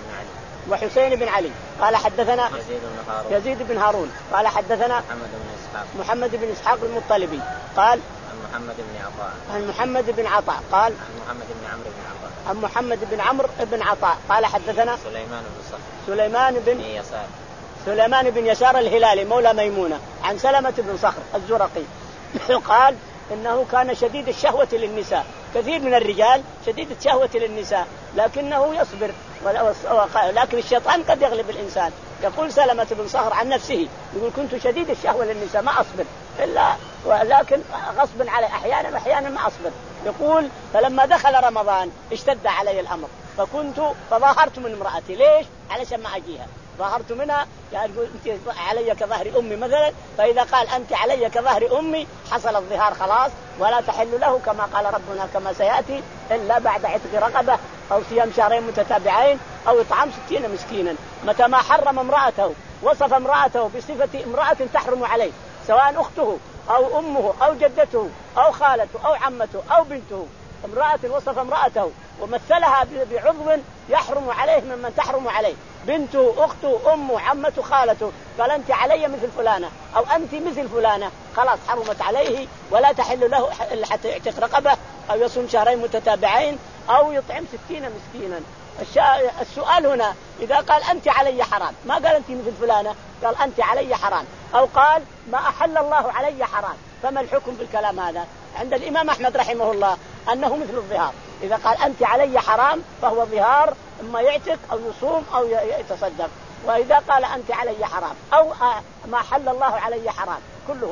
وحسين بن علي قال حدثنا يزيد بن هارون يزيد بن هارون قال حدثنا محمد بن إسحاق محمد بن إسحاق المطلبي قال عن محمد بن عطاء عن محمد بن عطاء قال عن محمد بن عمرو بن عطاء عن محمد بن عمرو بن عطاء قال حدثنا سليمان بن صخر سليمان بن يسار سليمان بن يسار الهلالي مولى ميمونة عن سلمة بن صخر الزرقي قال إنه كان شديد الشهوة للنساء. كثير من الرجال شديد الشهوة للنساء لكنه يصبر لكن الشيطان قد يغلب الإنسان. يقول سلمة بن صخر عن نفسه يقول كنت شديد الشهوة للنساء ما أصبر إلا ولكن غصب علي أحيانا أحيانا ما أصبر. يقول فلما دخل رمضان اشتد علي الأمر فكنت تظاهرت من امرأتي. ليش؟ علشان ما أجيها ظاهرت منها يعني أنت علي كظهر أمي مثلا فإذا قال أنت علي كظهر أمي حصل الظهار خلاص ولا تحل له كما قال ربنا كما سيأتي إلا بعد عتق رقبة أو صيام شهرين متتابعين أو إطعام ستين مسكينا. متى ما حرم امرأته وصف امرأته بصفة امرأة تحرم عليه سواء أخته أو أمه أو جدته أو خالته أو عمته أو بنته امرأة وصف امرأته ومثلها بعضو يحرم عليه ممن تحرم عليه بنته أخته أمه عمته خالته قال أنت علي مثل فلانة أو أنت مثل فلانة خلاص حرمت عليه ولا تحل له إلا حتى يعتق رقبة أو يصوم شهرين متتابعين أو يطعم ستين مسكينا. السؤال هنا إذا قال أنت علي حرام ما قال أنت مثل فلانة قال أنت علي حرام أو قال ما أحل الله علي حرام فما الحكم بالكلام هذا؟ عند الإمام أحمد رحمه الله أنه مثل الظهار. إذا قال أنت علي حرام فهو ظهار إما يعتق أو يصوم أو يتصدق. وإذا قال أنت علي حرام أو ما حل الله علي حرام كل واحد.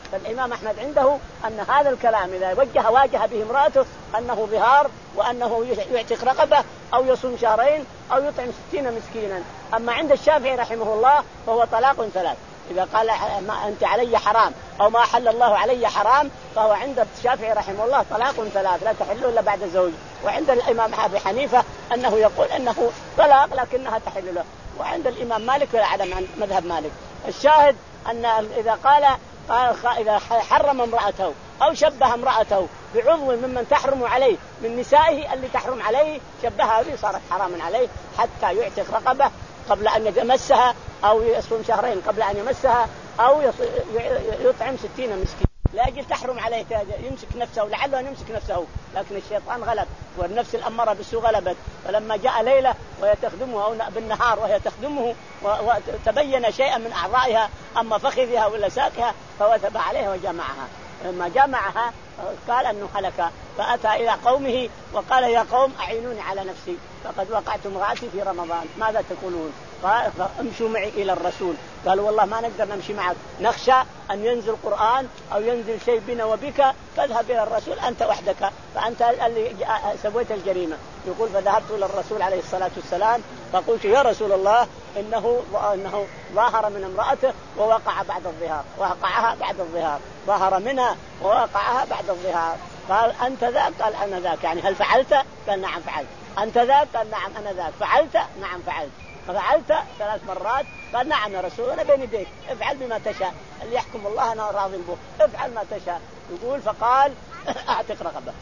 فالإمام أحمد عنده أن هذا الكلام إذا وجه واجه به امرأته أنه ظهار، وأنه يعتق رقبة أو يصوم شهرين أو يطعم ستين مسكينا. أما عند الشافعي رحمه الله فهو طلاق ثلاث. إذا قال ما أنت علي حرام أو ما حل الله علي حرام فهو عند الشافعي رحمه الله طلاق ثلاث لا تحل إلا بعد زوج. وعند الإمام أبي حنيفة أنه يقول أنه طلاق لكنها تحل له. وعند الإمام مالك ولا عدم عن مذهب مالك. الشاهد أن إذا قال إذا حرم امرأته أو شبه امرأته بعضو ممن تحرم عليه من نسائه اللي تحرم عليه شبهها به صارت حراما عليه حتى يعتق رقبة قبل أن يمسها أو يصوم شهرين قبل أن يمسها أو يطعم ستين مسكين. لا أجل تحرم عليه يمسك نفسه لعله أن يمسك نفسه، لكن الشيطان غلب والنفس الأمارة بالسوء غلبت. فلما جاء ليلة وهي تخدمه أو بالنهار وهي تخدمه وتبين شيئا من أعضائها أما فخذها ولا ساقها فوثب عليها وجمعها. لما جمعها قال أنه هلك، فأتى إلى قومه وقال يا قوم أعينوني على نفسي فقد وقعت امرأتي في رمضان ماذا تقولون؟ قال امشوا معي إلى الرسول. قالوا والله ما نقدر نمشي معك، نخشى أن ينزل قرآن أو ينزل شيء بنا وبك فاذهب إلى الرسول أنت وحدك فأنت اللي سويت الجريمة. يقول فذهبت إلى الرسول عليه الصلاة والسلام فقلت يا رسول الله إنه إنه ظاهر من امرأته ووقع بعد الظهار، وقعها بعد الظهار، ظاهر منها ووقعها بعد الظهار. قال أنت ذاك؟ قال أنا ذاك. يعني هل فعلت؟ قال نعم فعلت. أنت ذاك؟ قال نعم أنا ذاك. فعلت؟ نعم فعلت. فعلت ثلاث مرات؟ قال نعم يا رسول أنا بين يديك افعل بما تشاء اللي يحكم الله أنا راضي به افعل ما تشاء. يقول فقال أعتق رقبة.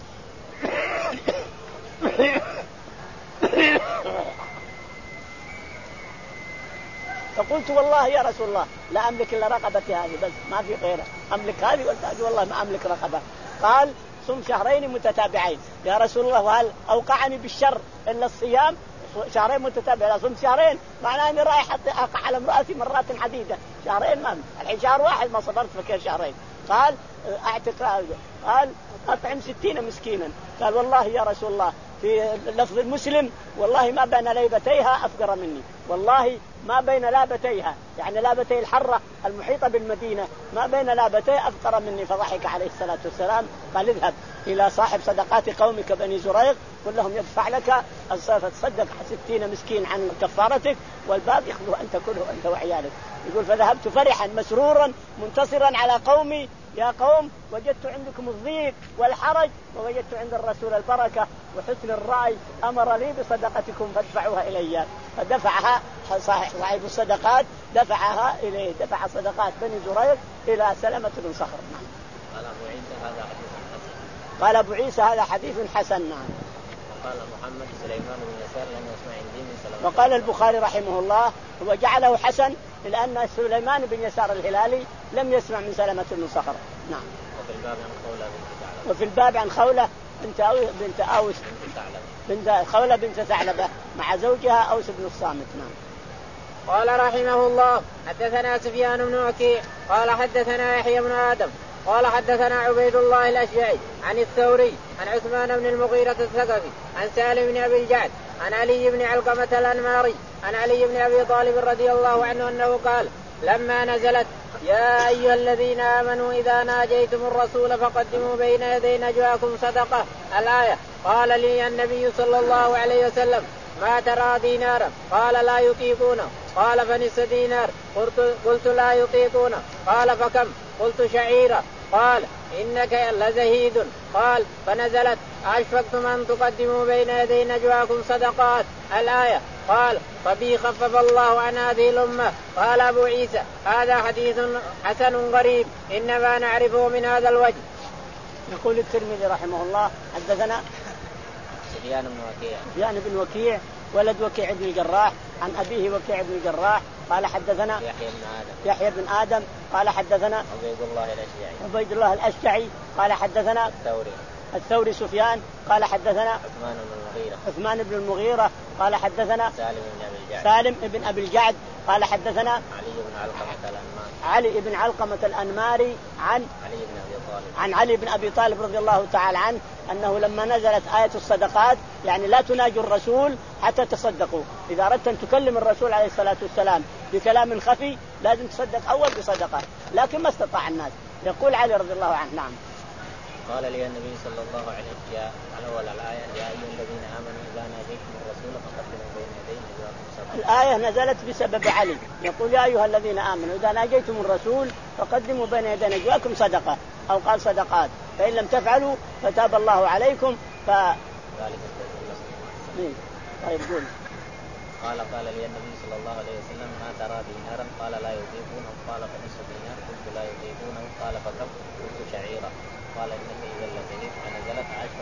فقلت والله يا رسول الله لا أملك إلا رقبتي هذه بس ما في غيرها، أملك هذه والتاج والله ما أملك رقبة. قال صم شهرين متتابعين. يا رسول الله وهل أوقعني بالشر إلا الصيام؟ شهرين متتابعين صم شهرين معناه أني رايح أقع على امرأتي مرات عديدة. شهرين ما الحين شهر واحد ما صبرت فكيف شهرين؟ قال أعتق. قال أطعم ستين مسكينا. قال والله يا رسول الله في لفظ المسلم والله ما بين ليبتيها أفقر مني، والله ما بين لابتيها يعني لابتي الحرة المحيطة بالمدينة ما بين لابتي أفقر مني. فضحك عليه الصلاة والسلام قال اذهب إلى صاحب صدقات قومك بني زريق قل لهم يدفع لك تصدق ستين مسكين عن كفارتك والباقي يأخذه أنت كله أنت وعيالك. يقول فذهبت فرحا مسرورا منتصرا على قومي يا قوم وجدت عندكم الضيق والحرج ووجدت عند الرسول البركة وحسن الرأي أمر لي بصدقتكم فادفعوها إلي. فدفعها صاحب الصدقات دفعها إليه دفع صدقات بني زريق إلى سلمة بن صخر. قال أبو عيسى هذا حديث حسن. قال أبو عيسى هذا حديث حسن. نعم. وقال محمد سليمان بن يسار لم يسمع عندي من سلمة. وقال البخاري رحمه الله هو جعله حسن لأن سليمان بن يسار الهلالي لم يسمع من سلمة بن صخر. نعم. وفي الباب عن خولة بنت ثعلبة. وفي الباب عن خولة بنت أوس بنت أوس بنت خولة بنت ثعلبة مع زوجها أوس بن الصامت. نعم. قال رحمه الله حدثنا سفيان بن وكيع قال حدثنا يحيى بن آدم قال حدثنا عبيد الله الأشجعي عن الثوري عن عثمان بن المغيرة الثقفي عن سالم بن أبي الجعد عن علي بن علقمة الأنماري عن علي بن أبي طالب رضي الله عنه أنه قال لما نزلت يا أيها الذين آمنوا إذا ناجيتم الرسول فقدموا بين يدي نجواكم صدقة الآية قال لي النبي صلى الله عليه وسلم ما ترى دينارا؟ قال لا يطيقونه. قال فنصف دينار. قلت, قلت لا يطيقونه. قال فكم؟ قلت شعيرة. قال إنك لزهيد. قال فنزلت أشفقتم أن تقدموا بين يدي نجواكم صدقات الآية قال فبي خفف الله عن هذه الأمة. قال أبو عيسى هذا حديث حسن غريب إنما نعرفه من هذا الوجه. يقول الترمذي رحمه الله حدثنا سفيان بن وكيع سفيان بن وكيع ولد وكيع بن الجراح عن أبيه وكيع بن الجراح قال حدثنا يحيى بن آدم يحيى بن آدم قال حدثنا عبيد الله الأشجعي عبيد الله الأشجعي قال حدثنا الثوري الثوري سفيان قال حدثنا عثمان بن المغيرة عثمان بن المغيرة قال حدثنا سالم بن أبي الجعد سالم بن أبي الجعد قال حدثنا علي بن علقمة الأنماري علي بن علقمة الأنماري عن علي بن أبي طالب عن علي بن أبي طالب رضي الله تعالى عنه أنه لما نزلت آية الصدقات يعني لا تناجوا الرسول حتى تصدقوا. إذا أردت أن تكلم الرسول عليه الصلاة والسلام بكلام خفي لازم تصدق أول بصدقة، لكن ما استطاع الناس. يقول علي رضي الله عنه نعم. قال لي النبي صلى الله عليه وسلم يا على أول الآية يا أيها الذين آمنوا إذا ناجيتم الرسول فقدموا بين يدي نجواكم صدقة. الآية نزلت بسبب علي، يقول يا أيها الذين آمنوا إذا ناجيتم الرسول فقدموا بين يدي نجواكم صدقة، أو قال صدقات، فإن لم تفعلوا فتاب الله عليكم. ف طيب قول. قال قال لي النبي صلى الله عليه وسلم ما ترى دينارا؟ قال لا يطيقونه. قال فنصف دينار. قلت لا يطيقونه. قال فكم؟ قلت شعيرة. قال إنك إذا لزهيد. فنزلت عشرة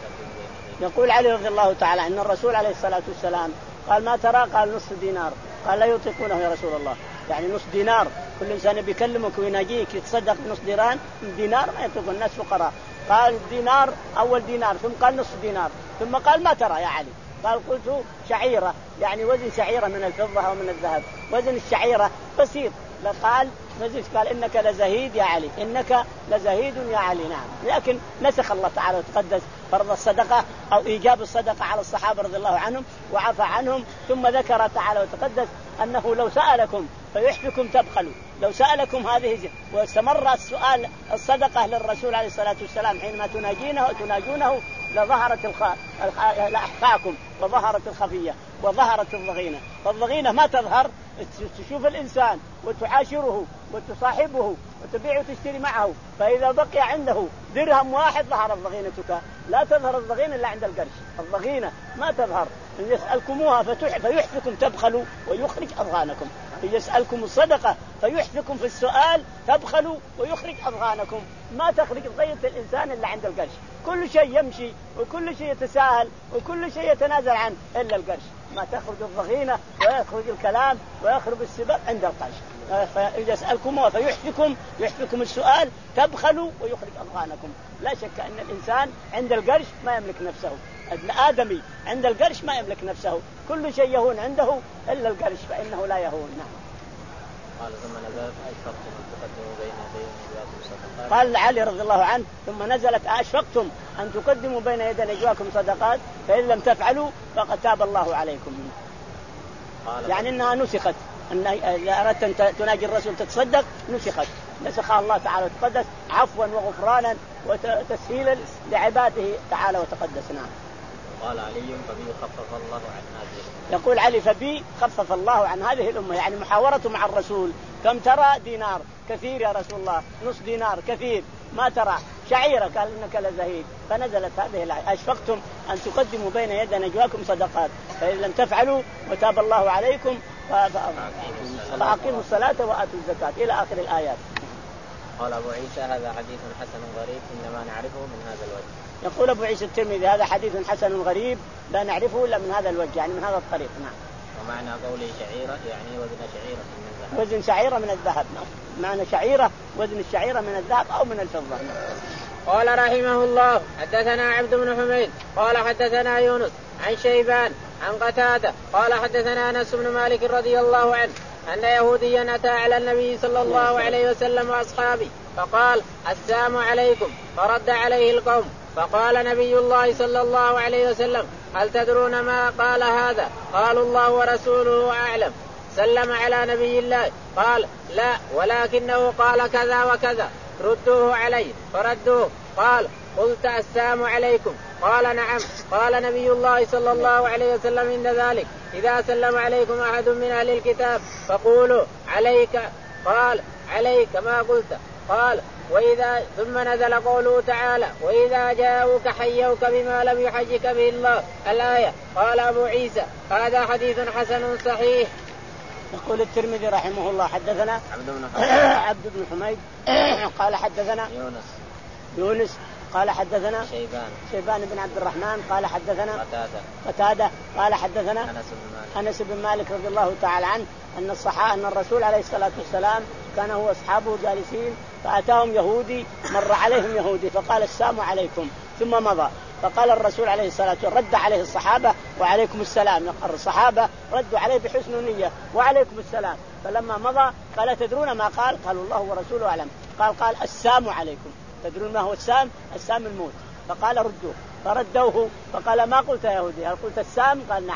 من. يقول علي رضي الله تعالى أن الرسول عليه الصلاة والسلام قال ما ترى؟ قال نصف دينار. قال لا يطيقونه يا رسول الله، يعني نصف دينار. كل إنسان بيكلمك ويناجيك يتصدق بنصف دينار دينار ما يطيق الناس فقراء. قال دينار أول دينار، ثم قال نصف دينار، ثم قال ما ترى يا علي؟ قال قلت شعيرة، يعني وزن شعيرة من الفضة أو من الذهب. وزن الشعيرة بسيط. قال نزل قال إنك لزهيد يا علي، إنك لزهيد يا علي. نعم، لكن نسخ الله تعالى وتقدس فرض الصدقة أو إيجاب الصدقة على الصحابة رضي الله عنهم وعفى عنهم، ثم ذكر تعالى وتقدس أنه لو سألكم فيحفكم تبخلوا. لو سألكم هذه، واستمر السؤال الصدقة للرسول عليه الصلاة والسلام حينما تناجينه تناجونه لظهرت الخ... الأحفاكم وظهرت الخفية وظهرت الضغينة. فالضغينة ما تظهر، تشوف الإنسان وتعاشره وتصاحبه وتبيع وتشتري معه، فإذا بقي عنده درهم واحد ظهرت ضغينتك. لا تظهر الضغينة إلا عند القرش، الضغينة ما تظهر. إن يسألكموها فيحفكم تبخلوا ويخرج أضغانكم. إن يسألكم الصدقة فيحفكم في السؤال تبخلوا ويخرج أضغانكم. ما تخرج ضغينة الإنسان إلا عند القرش. كل شيء يمشي وكل شيء يتساهل وكل شيء يتنازل عنه إلا القرش. ما تخرج الضغينة ويخرج الكلام ويخرج السبب عند القرش. فإذا يسألكم فيحفكم يحفكم السؤال تبخلوا ويخرج أضغانكم. لا شك أن الإنسان عند القرش ما يملك نفسه. ابن آدمي عند القرش ما يملك نفسه، كل شيء يهون عنده إلا القرش فإنه لا يهون. نعم. قال ثم نزلت أشفقتم أن تقدموا بين يدي نجواكم صدقات. قال علي رضي الله عنه ثم نزلت أشفقتم أن تقدموا بين يدي نجواكم صدقات فإن لم تفعلوا فقد تاب الله عليكم. يعني إنها نسخت، أن إذا أردت أن تناجي الرسول تتصدق نسخت، نسخها الله تعالى وتقدس عفوا وغفرانا وتسهيلا لعباده تعالى وتقدس. نعم. قال علي فبي خفف الله عن هذه. يقول علي فبي خفف الله عن هذه الأمة، يعني محاورته مع الرسول. كم ترى؟ دينار كثير يا رسول الله، نص دينار كثير. ما ترى؟ شعيرة قال إنك لزهيد. فنزلت هذه الآية أشفقتم أن تقدموا بين يدي نجواكم صدقات فإن لم تفعلوا وتاب الله عليكم فأقيموا الصلاة وآتوا الزكاة إلى آخر الآيات. قال أبو عيسى هذا حديث حسن غريب إنما نعرفه من هذا الوجه. يقول أبو عيسى الترمذي هذا حديث حسن غريب لا نعرفه إلا من هذا الوجه، يعني من هذا الطريق. نعم. ومعنى قوله شعيرة يعني وزن شعيرة من الذهب. وزن شعيرة من الذهب. معنى شعيرة وزن الشعيرة من الذهب أو من الفضة. قال رحمه الله حدثنا عبد بن حميد قال حدثنا يونس عن شيبان عن قتادة قال حدثنا أنس بن مالك رضي الله عنه أن يهوديا أتى على النبي صلى الله عليه وسلم وأصحابه فقال السلام عليكم، فرد عليه القوم فقال نبي الله صلى الله عليه وسلم هل تدرون ما قال هذا؟ قالوا الله ورسوله أعلم. سلم على نبي الله قال لا ولكنه قال كذا وكذا، ردوه عليه فردوه. قال قلت السلام عليكم؟ قال نعم. قال نبي الله صلى الله عليه وسلم إن ذلك إذا سلم عليكم أحد من أهل الكتاب فقولوا عليك. قال عليك ما قلت. قال وإذا ثم نزل قوله تعالى وإذا جاءوك حيوك بما لم يحيك به الله الآية. قال أبو عيسى هذا حديث حسن صحيح. يقول الترمذي رحمه الله حدثنا عبد بن حميد عبد بن حميد قال حدثنا يونس يونس قال حدثنا شيبان شيبان بن عبد الرحمن قال حدثنا قتادة قتادة قال حدثنا أنس بن مالك أنس بن مالك رضي الله تعالى عنه أن الصحابة أن الرسول عليه الصلاة والسلام كان هو أصحابه جالسين فأتاهم يهودي مر عليهم يهودي فقال السلام عليكم ثم مضى. فقال الرسول عليه الصلاة والسلام رد عليه الصحابة وعليكم السلام. الصحابة ردوا عليه بحسن نية وعليكم السلام. فلما مضى قال تدرون ما قال؟ قالوا الله ورسوله أعلم. قال قال السلام عليكم. تدرون ما هو السام؟ السام الموت. فقال ردوه فردوه فقال ما قلت يا يهودي؟ هل قلت السام؟ قال نعم.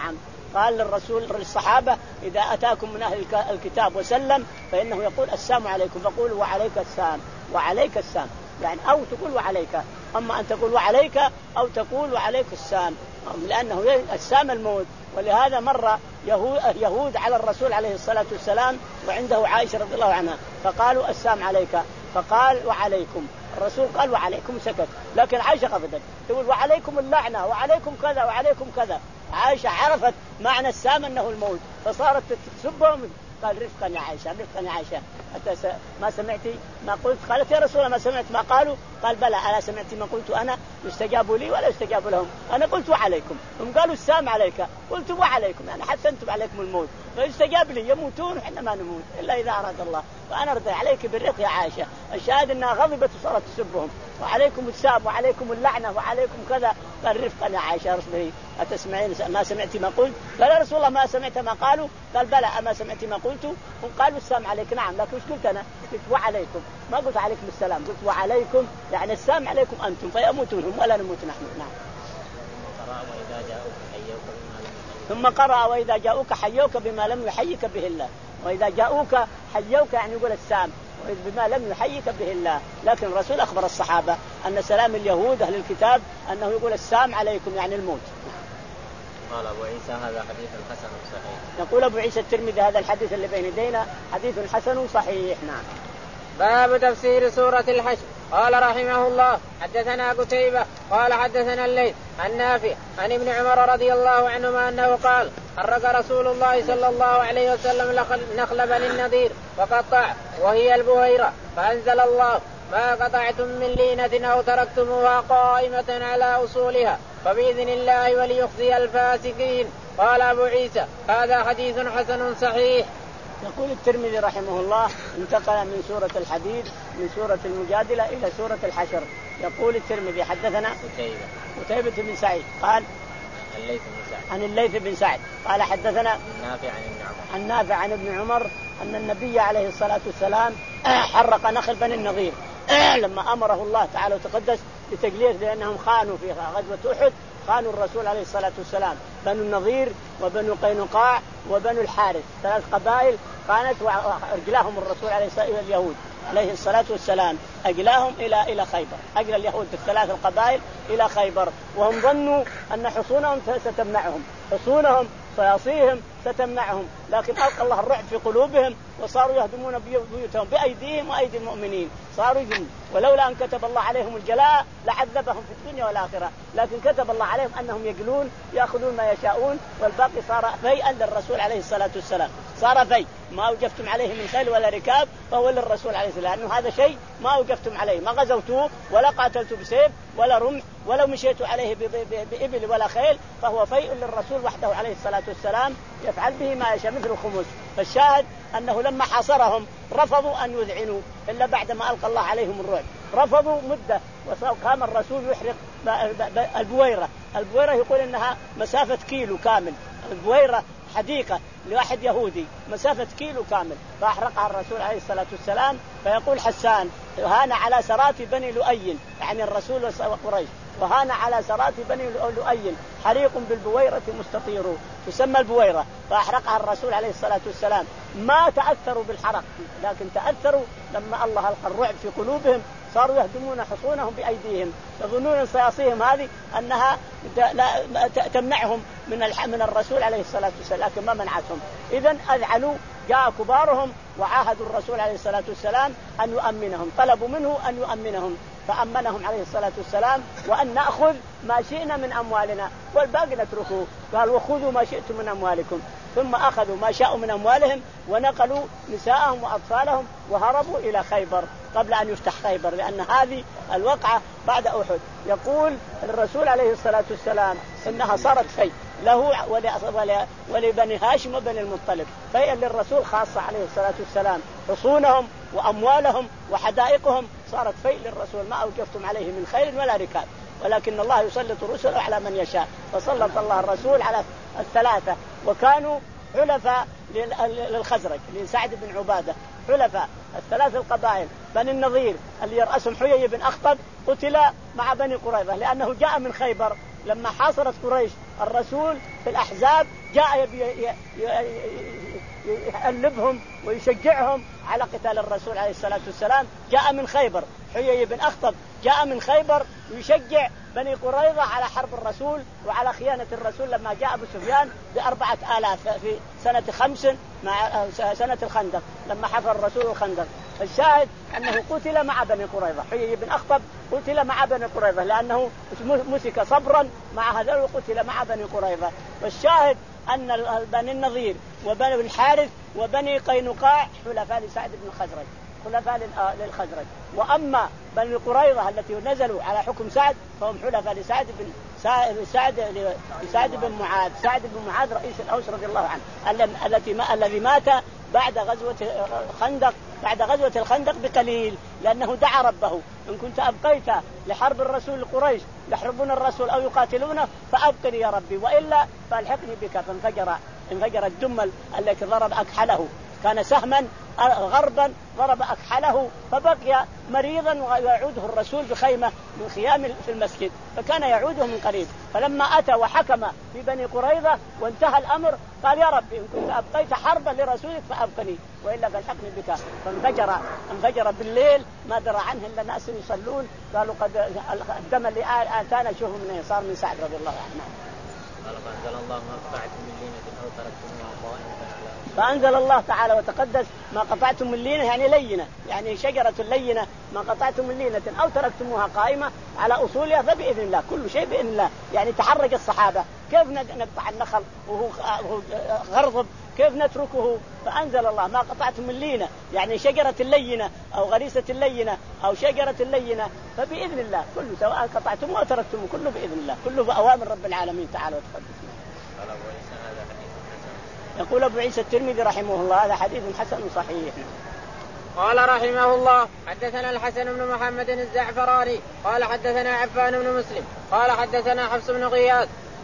قال للرسول للصحابة إذا أتاكم من أهل الكتاب وسلم فإنه يقول السلام عليكم فقولوا وعليك السلام وعليك السلام، يعني أو تقول وعليك، أما أن تقول وعليك أو تقول وعليك السلام، لأنه السلام الموت. ولهذا مر يهود على الرسول عليه الصلاة والسلام وعنده عائشة رضي الله عنها فقالوا السلام عليك، فقال وعليكم، الرسول قال وعليكم سكت، لكن عائشة غضبت تقول وعليكم اللعنة وعليكم كذا وعليكم كذا. عائشة عرفت معنى السام أنه الموت فصارت تسبهم. قال رفقا يا عائشة رفقا يا عائشة ما سمعتي ما قلت؟ قالت يا رسول الله ما سمعت ما قالوا؟ قال بلى أنا سمعت ما قلت أنا يستجاب لي ولا يستجاب لهم، أنا قلت وعليكم، هم قالوا السام عليك قلت وعليكم، يعني حتى أنتم عليكم الموت فيستجاب لي، يموتون وإحنا ما نموت إلا إذا أراد الله، فأنا أرضي عليك بالرفق يا عائشة. الشاهد أنها غضبت وصارت تسبهم وعليكم السام وعليكم اللعنة وعليكم كذا. قال رفقا يا عائشة رسمي أتسمعين ما سمعت ما قلت؟ قال يا رسول الله ما سمعت ما قالوا؟ قال بلى أما سمعت ما قلت؟ هم قالوا السلام عليك نعم، لكن وش قلت أنا؟ قلت وعليكم، ما قلت عليكم السلام، قلت وعليكم يعني السلام عليكم أنتم فيموتون هم ولا نموت نحن. نعم. ثم قرأ وإذا جاءوك حيوك بما لم يحيك به الله، وإذا جاءوك حيوك يعني يقول السلام بما لم يحيك به الله، لكن الرسول أخبر الصحابة أن سلام اليهود أهل الكتاب أنه يقول السلام عليكم يعني الموت. قال أبو عيسى هذا حديث حسن صحيح. يقول أبو عيسى الترمذي هذا الحديث اللي بين يدينا حديث حسن صحيح. نعم. باب تفسير سورة الحشر. قال رحمه الله حدثنا قتيبة قال حدثنا الليث عن نافع عن ابن عمر رضي الله عنهما أنه قال حرق رسول الله صلى الله عليه وسلم نخل بني النضير وقطع وهي البويرة، فأنزل الله ما قطعتم من لينة أو تركتموها قائمة على أصولها فبإذن الله وليخزي الفاسقين. قال أبو عيسى هذا حديث حسن صحيح. يقول الترمذي رحمه الله انتقل من سورة الحديد من سورة المجادلة إلى سورة الحشر. يقول الترمذي حدثنا قتيبة قتيبة بن سعيد قال الليث بن سعد عن الليث بن سعد قال حدثنا النافع عن ابن عمر عن نافع عن ابن عمر أن النبي عليه الصلاة والسلام حرق نخل بني النضير لما أمره الله تعالى وتقدس بتجلية لأنهم خانوا في غزوة أحد، خانوا الرسول عليه الصلاة والسلام، بنو النضير وبنو قينقاع وبنو الحارث، ثلاث قبائل خانت وأجلاهم الرسول عليه الصلاة والسلام اليهود عليه الصلاة والسلام أجلاهم إلى إلى خيبر، أجل اليهود الثلاث القبائل إلى خيبر، وهم ظنوا أن حصونهم ستمنعهم، حصونهم صياصيهم ستمنعهم، لكن ألقى الله الرعب في قلوبهم وصاروا يهدمون بيوتهم بأيديهم وأيدي المؤمنين، صاروا يجنون، ولولا أن كتب الله عليهم الجلاء لعذبهم في الدنيا والآخرة، لكن كتب الله عليهم أنهم يجلون يأخذون ما يشاءون، والباقي صار فيئا للرسول عليه الصلاة والسلام، صار في ما أوجفتم عليه من خيل ولا ركاب فهو للرسول عليه الصلاة والسلام، لأنه هذا شيء ما أوجفتم عليه، ما غزوتوه ولا قاتلتوا بسيف ولا رمح ولو مشيتوا عليه بإبل ولا خيل، فهو فيء للرسول وحده عليه الصلاة والسلام يفعل به ما يشاء مثل الخمس. فالشاهد أنه لما حاصرهم رفضوا أن يذعنوا إلا بعدما ألقى الله عليهم الرعب، رفضوا مدة، وقام الرسول يحرق البويرة. البويرة يقول إنها مسافة كيلو كامل، البويرة حديقة لواحد يهودي مسافة كيلو كامل، فأحرقها الرسول عليه الصلاة والسلام. فيقول حسان هان على سرات بني لؤي، يعني الرسول وقريش، وهان على سرات بني لؤي حريق بالبويرة مستطير، تسمى البويرة، فأحرقها الرسول عليه الصلاة والسلام. ما تأثروا بالحرق، لكن تأثروا لما الله ألقى الرعب في قلوبهم، صاروا يهدمون حصونهم بأيديهم، يظنون صياصيهم هذه أنها تمنعهم من من الرسول عليه الصلاة والسلام، لكن ما منعتهم. إذن أذعنوا، جاء كبارهم وعاهدوا الرسول عليه الصلاة والسلام أن يؤمنهم، طلبوا منه أن يؤمنهم، فأمنهم عليه الصلاة والسلام، وأن نأخذ ما شئنا من أموالنا والباقي نتركه. قال وخذوا ما شئتم من أموالكم، ثم أخذوا ما شاءوا من أموالهم ونقلوا نساءهم وأطفالهم وهربوا إلى خيبر قبل أن يفتح خيبر، لأن هذه الوقعة بعد أحد. يقول الرسول عليه الصلاة والسلام إنها صارت في له ولبني هاشم وبني المطلب، فهي للرسول خاصة عليه الصلاة والسلام، حصونهم وأموالهم وحدائقهم صارت في للرسول، ما أوجفتم عليه من خير ولا ركاب، ولكن الله يسلط رسله على من يشاء، فسلط الله الرسول على الثلاثة، وكانوا حلفاء للخزرج لسعد بن عبادة، حلفاء الثلاث القبائل. بني النضير اللي يرأسهم حيي بن أخطب قتل مع بني قريظة، لأنه جاء من خيبر لما حاصرت قريش الرسول في الأحزاب، جاء يقلبهم ويشجعهم على قتال الرسول عليه الصلاة والسلام. جاء من خيبر، حيي بن أخطب جاء من خيبر يشجع بني قريظة على حرب الرسول وعلى خيانة الرسول لما جاء أبو سفيان بأربعة آلاف في سنة خمس مع سنة الخندق لما حفر الرسول الخندق. الشاهد أنه قتل مع بني قريظة، حيي بن أخطب قتل مع بني قريظة لأنه مسك صبرا مع هذا وقتل مع بني قريظة. والشاهد أن بني النضير وبني الحارث وبني قينقاع حلفاء لسعد بن الخزرج، حلفاء للخزرج. وأما بني قريظة التي نزلوا على حكم سعد فهم حلفاء لسعد بن سعد سعد بن معاذ، سعد بن معاذ رئيس الأوس رضي الله عنه التي الذي مات بعد غزوة الخندق بعد غزوة الخندق بقليل، لأنه دعا ربه إن كنت أبقيت لحرب الرسول قريش يحربون الرسول أو يقاتلونه فأبقني يا ربي وإلا فالحقني بك. فانفجر انفجر الدمل الذي ضرب أكحله، كان سهما غربا ضرب أكحله فبقي مريضا ويعوده الرسول بخيمة من خيام في المسجد، فكان يعوده من قريب. فلما أتى وحكم في بني قريظة وانتهى الأمر قال يا ربي إن كنت أبقيت حربا لرسولك فأبقني وإلا فالحقني بك. فانفجر انفجر بالليل ما درى عنه إلا الناس يصلون، قالوا قد الدم اللي آتانا شوفوا من صار من سعد رضي الله عنه. فأنزل الله ما قطعتم من لينة أو تركتموها قائمة على فأنزل الله تعالى وتقدس ما قطعتم من لينة يعني لينة، يعني شجرة لينة ما قطعتم من لينة أو تركتموها قائمة على أصولها فبإذن الله، كل شيء بإذن الله. يعني تحرج الصحابة كيف نقطع النخل وهو غرضب، كيف نتركه؟ فأنزل الله ما قطعتم من لينة يعني شجرة اللينة أو غريسة اللينة أو شجرة اللينة فبإذن الله، كله سواء قطعتم أو تركتم كله بإذن الله، كله بأوامر رب العالمين تعالى وتقدس. يقول أبو عيسى الترمذي رحمه الله هذا حديث حسن صحيح. قال رحمه الله حدثنا الحسن بن محمد الزعفراني قال حدثنا عفان بن مسلم قال حدثنا حفص بن غياث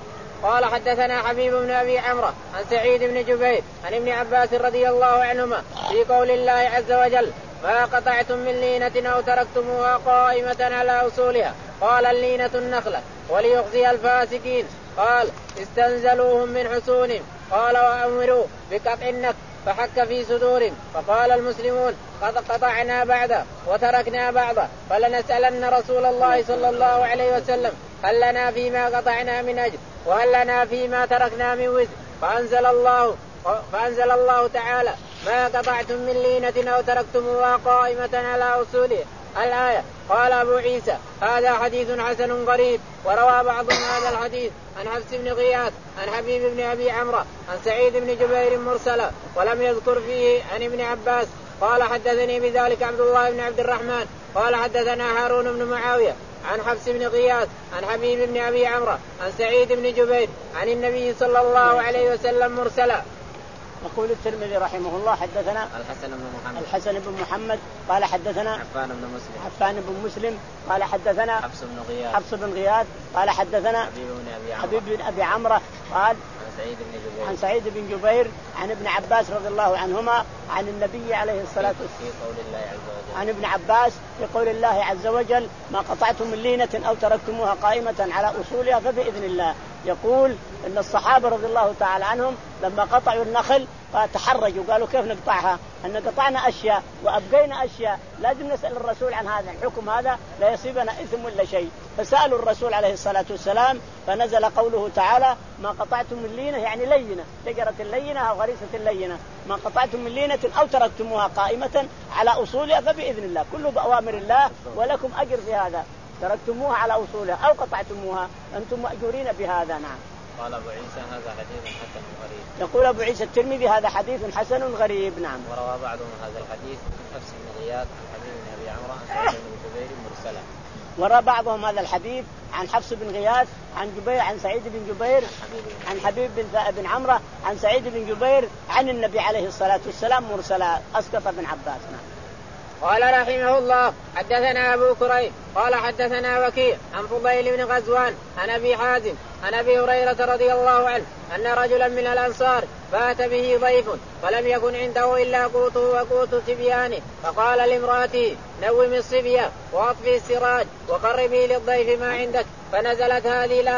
قال حدثنا حبيب بن أبي عمرو عن سعيد بن جبير عن ابن عباس رضي الله عنهما في قول الله عز وجل ما قطعتم من لينة أو تركتموها قائمة على أصولها قال اللينة النخلة وليخزي الفاسقين قال استنزلوهم من حصونهم قال وأمروا بقطع النخل فحك في صدورهم فقال المسلمون قد قطعنا بعضه وتركنا بعضه فلنسألن رسول الله صلى الله عليه وسلم هل لنا فيما قطعنا من أجر وهل لنا فيما تركنا من وزر. فأنزل الله فأنزل الله تعالى ما قطعتم من لينة أو تركتموها قائمة على أصوله الآية. قال أبو عيسى هذا حديث حسن غريب. وروى بعضهم هذا الحديث عن حفص بن غياث عن حبيب بن أبي عمرو عن سعيد بن جبير مرسلا ولم يذكر فيه عن ابن عباس. قال حدثني بذلك عبد الله بن عبد الرحمن قال حدثنا هارون بن معاوية عن حفص بن غياث عن حبيب بن أبي عمرو عن سعيد بن جبير عن النبي صلى الله عليه وسلم مرسلا. يقول الترمذي رحمه الله حدثنا الحسن بن محمد الحسن بن محمد قال حدثنا عفان بن مسلم عفان بن مسلم قال حدثنا حفص بن غياث حفص بن غياث قال حدثنا حبيب بن أبي عمرو حبيب بن أبي عمرو قال عن سعيد بن جبير عن سعيد بن جبير عن ابن عباس رضي الله عنهما عن النبي عليه الصلاة والسلام في قول الله عز وجل عن ابن عباس في قول الله عز وجل ما قطعتم من لينة أو تركتموها قائمة على أصولها فبإذن الله. يقول إن الصحابة رضي الله تعالى عنهم لما قطعوا النخل فتحرجوا قالوا كيف نقطعها أن قطعنا أشياء وأبقينا أشياء لازم نسأل الرسول عن هذا الحكم هذا لا يصيبنا إثم ولا شيء. فسألوا الرسول عليه الصلاة والسلام فنزل قوله تعالى ما قطعتم من لينة يعني لينة شجرة اللينة أو غريسة اللينة ما قطعتم من لينة أو تركتموها قائمة على أصولها فبإذن الله كله بأوامر الله ولكم أجر في هذا تركتموها على أصولها أو قطعتموها أنتم مأجورين بهذا. نعم. قال أبو عيسى هذا حديث حسن غريب. يقول أبو عيسى الترمذي هذا حديث حسن غريب. نعم. وروى بعضهم هذا الحديث عن حفص بن غياث عن حبيب بن أبي عمرو عن سعيد بن جبير مرسلا. وروى بعضهم هذا الحديث عن حفص بن غياث عن جبير عن سعيد بن جبير عن حبيب بن بن عمرو عن سعيد بن جبير عن النبي عليه الصلاة والسلام مرسلا أسقط ابن عباس. نعم. قال رحمه الله حدثنا أبو كريب قال حدثنا وكيع عن فضيل بن غزوان عن أبي حازم عن أبي هريرة رضي الله عنه أن رجلا من الأنصار بات به ضيف فلم يكن عنده إلا قوته وقوت صبيانه فقال لامرأته نومي الصبية وأطفي السراج وقربي للضيف ما عندك فنزلت هذه الآية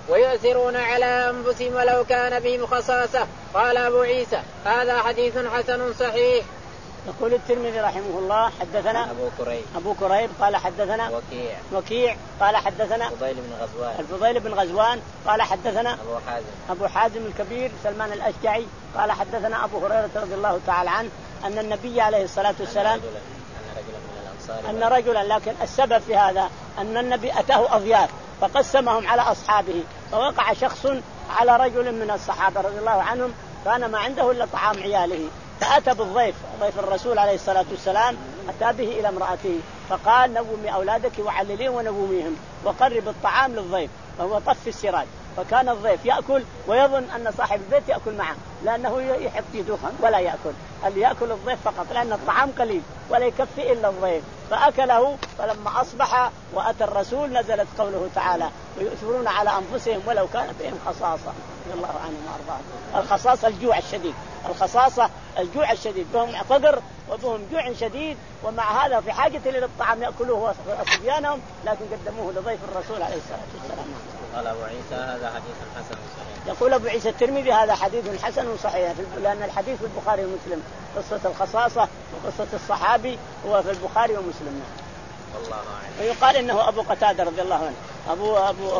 ويؤثرون على أنفسهم ولو كان بهم خصاصة. قال أبو عيسى هذا حديث حسن صحيح. يقول الترمذي رحمه الله حدثنا أبو كريب أبو كريب قال حدثنا وكيع وكيع قال حدثنا الفضيل بن غزوان الفضيل بن غزوان قال حدثنا أبو حازم أبو حازم الكبير سلمان الأشجعي قال حدثنا أبو هريرة رضي الله تعالى عنه أن النبي عليه الصلاة والسلام أن رجلا، لكن السبب في هذا أن النبي أتاه أضياف فقسمهم على أصحابه، فوقع شخص على رجل من الصحابة رضي الله عنهم كان ما عنده إلا طعام عياله، فأتى بالضيف ضيف الرسول عليه الصلاة والسلام، أتى به إلى امرأته فقال نومي أولادك وعللين ونوميهم وقرب الطعام للضيف، فهو طفي السراج، فكان الضيف يأكل ويظن أن صاحب البيت يأكل معه لأنه يحط يده ولا يأكل، اللي يأكل الضيف فقط لأن الطعام قليل ولا يكفي إلا الضيف، فأكله. فلما أصبح وأتى الرسول نزلت قوله تعالى ويؤثرون على أنفسهم ولو كان بهم خصاصة رضي الله عنهم وأرضاهم. الخصاصة الجوع الشديد، الخصاصة الجوع الشديد، بهم فقر وبهم جوع شديد، ومع هذا في حاجة إلى الطعام يأكلوه صبيانهم، لكن قدموه لضيف الرسول عليه الصلاة والسلام. قال أبو عيسى هذا حديث حسن صحيح. يقول أبو عيسى الترمذي هذا حديث حسن صحيح، لأن الحديث في البخاري ومسلم، قصة الخصاصة وقصة الصحابي هو في البخاري ومسلم. والله أعلم. ويقال إنه أبو قتادة رضي الله عنه أبو أبو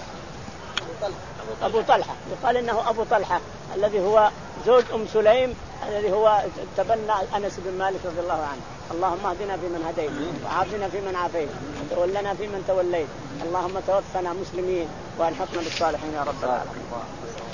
أبو طلحة، يقال إنه أبو طلحة الذي هو زوج أم سليم الذي هو تبنى أنس بن مالك رضي الله عنه. اللهم اهدنا فيمن هديت وعافنا فيمن عافيت وتولنا فيمن توليت، اللهم توفنا مسلمين والحقنا بالصالحين يا رب العالمين.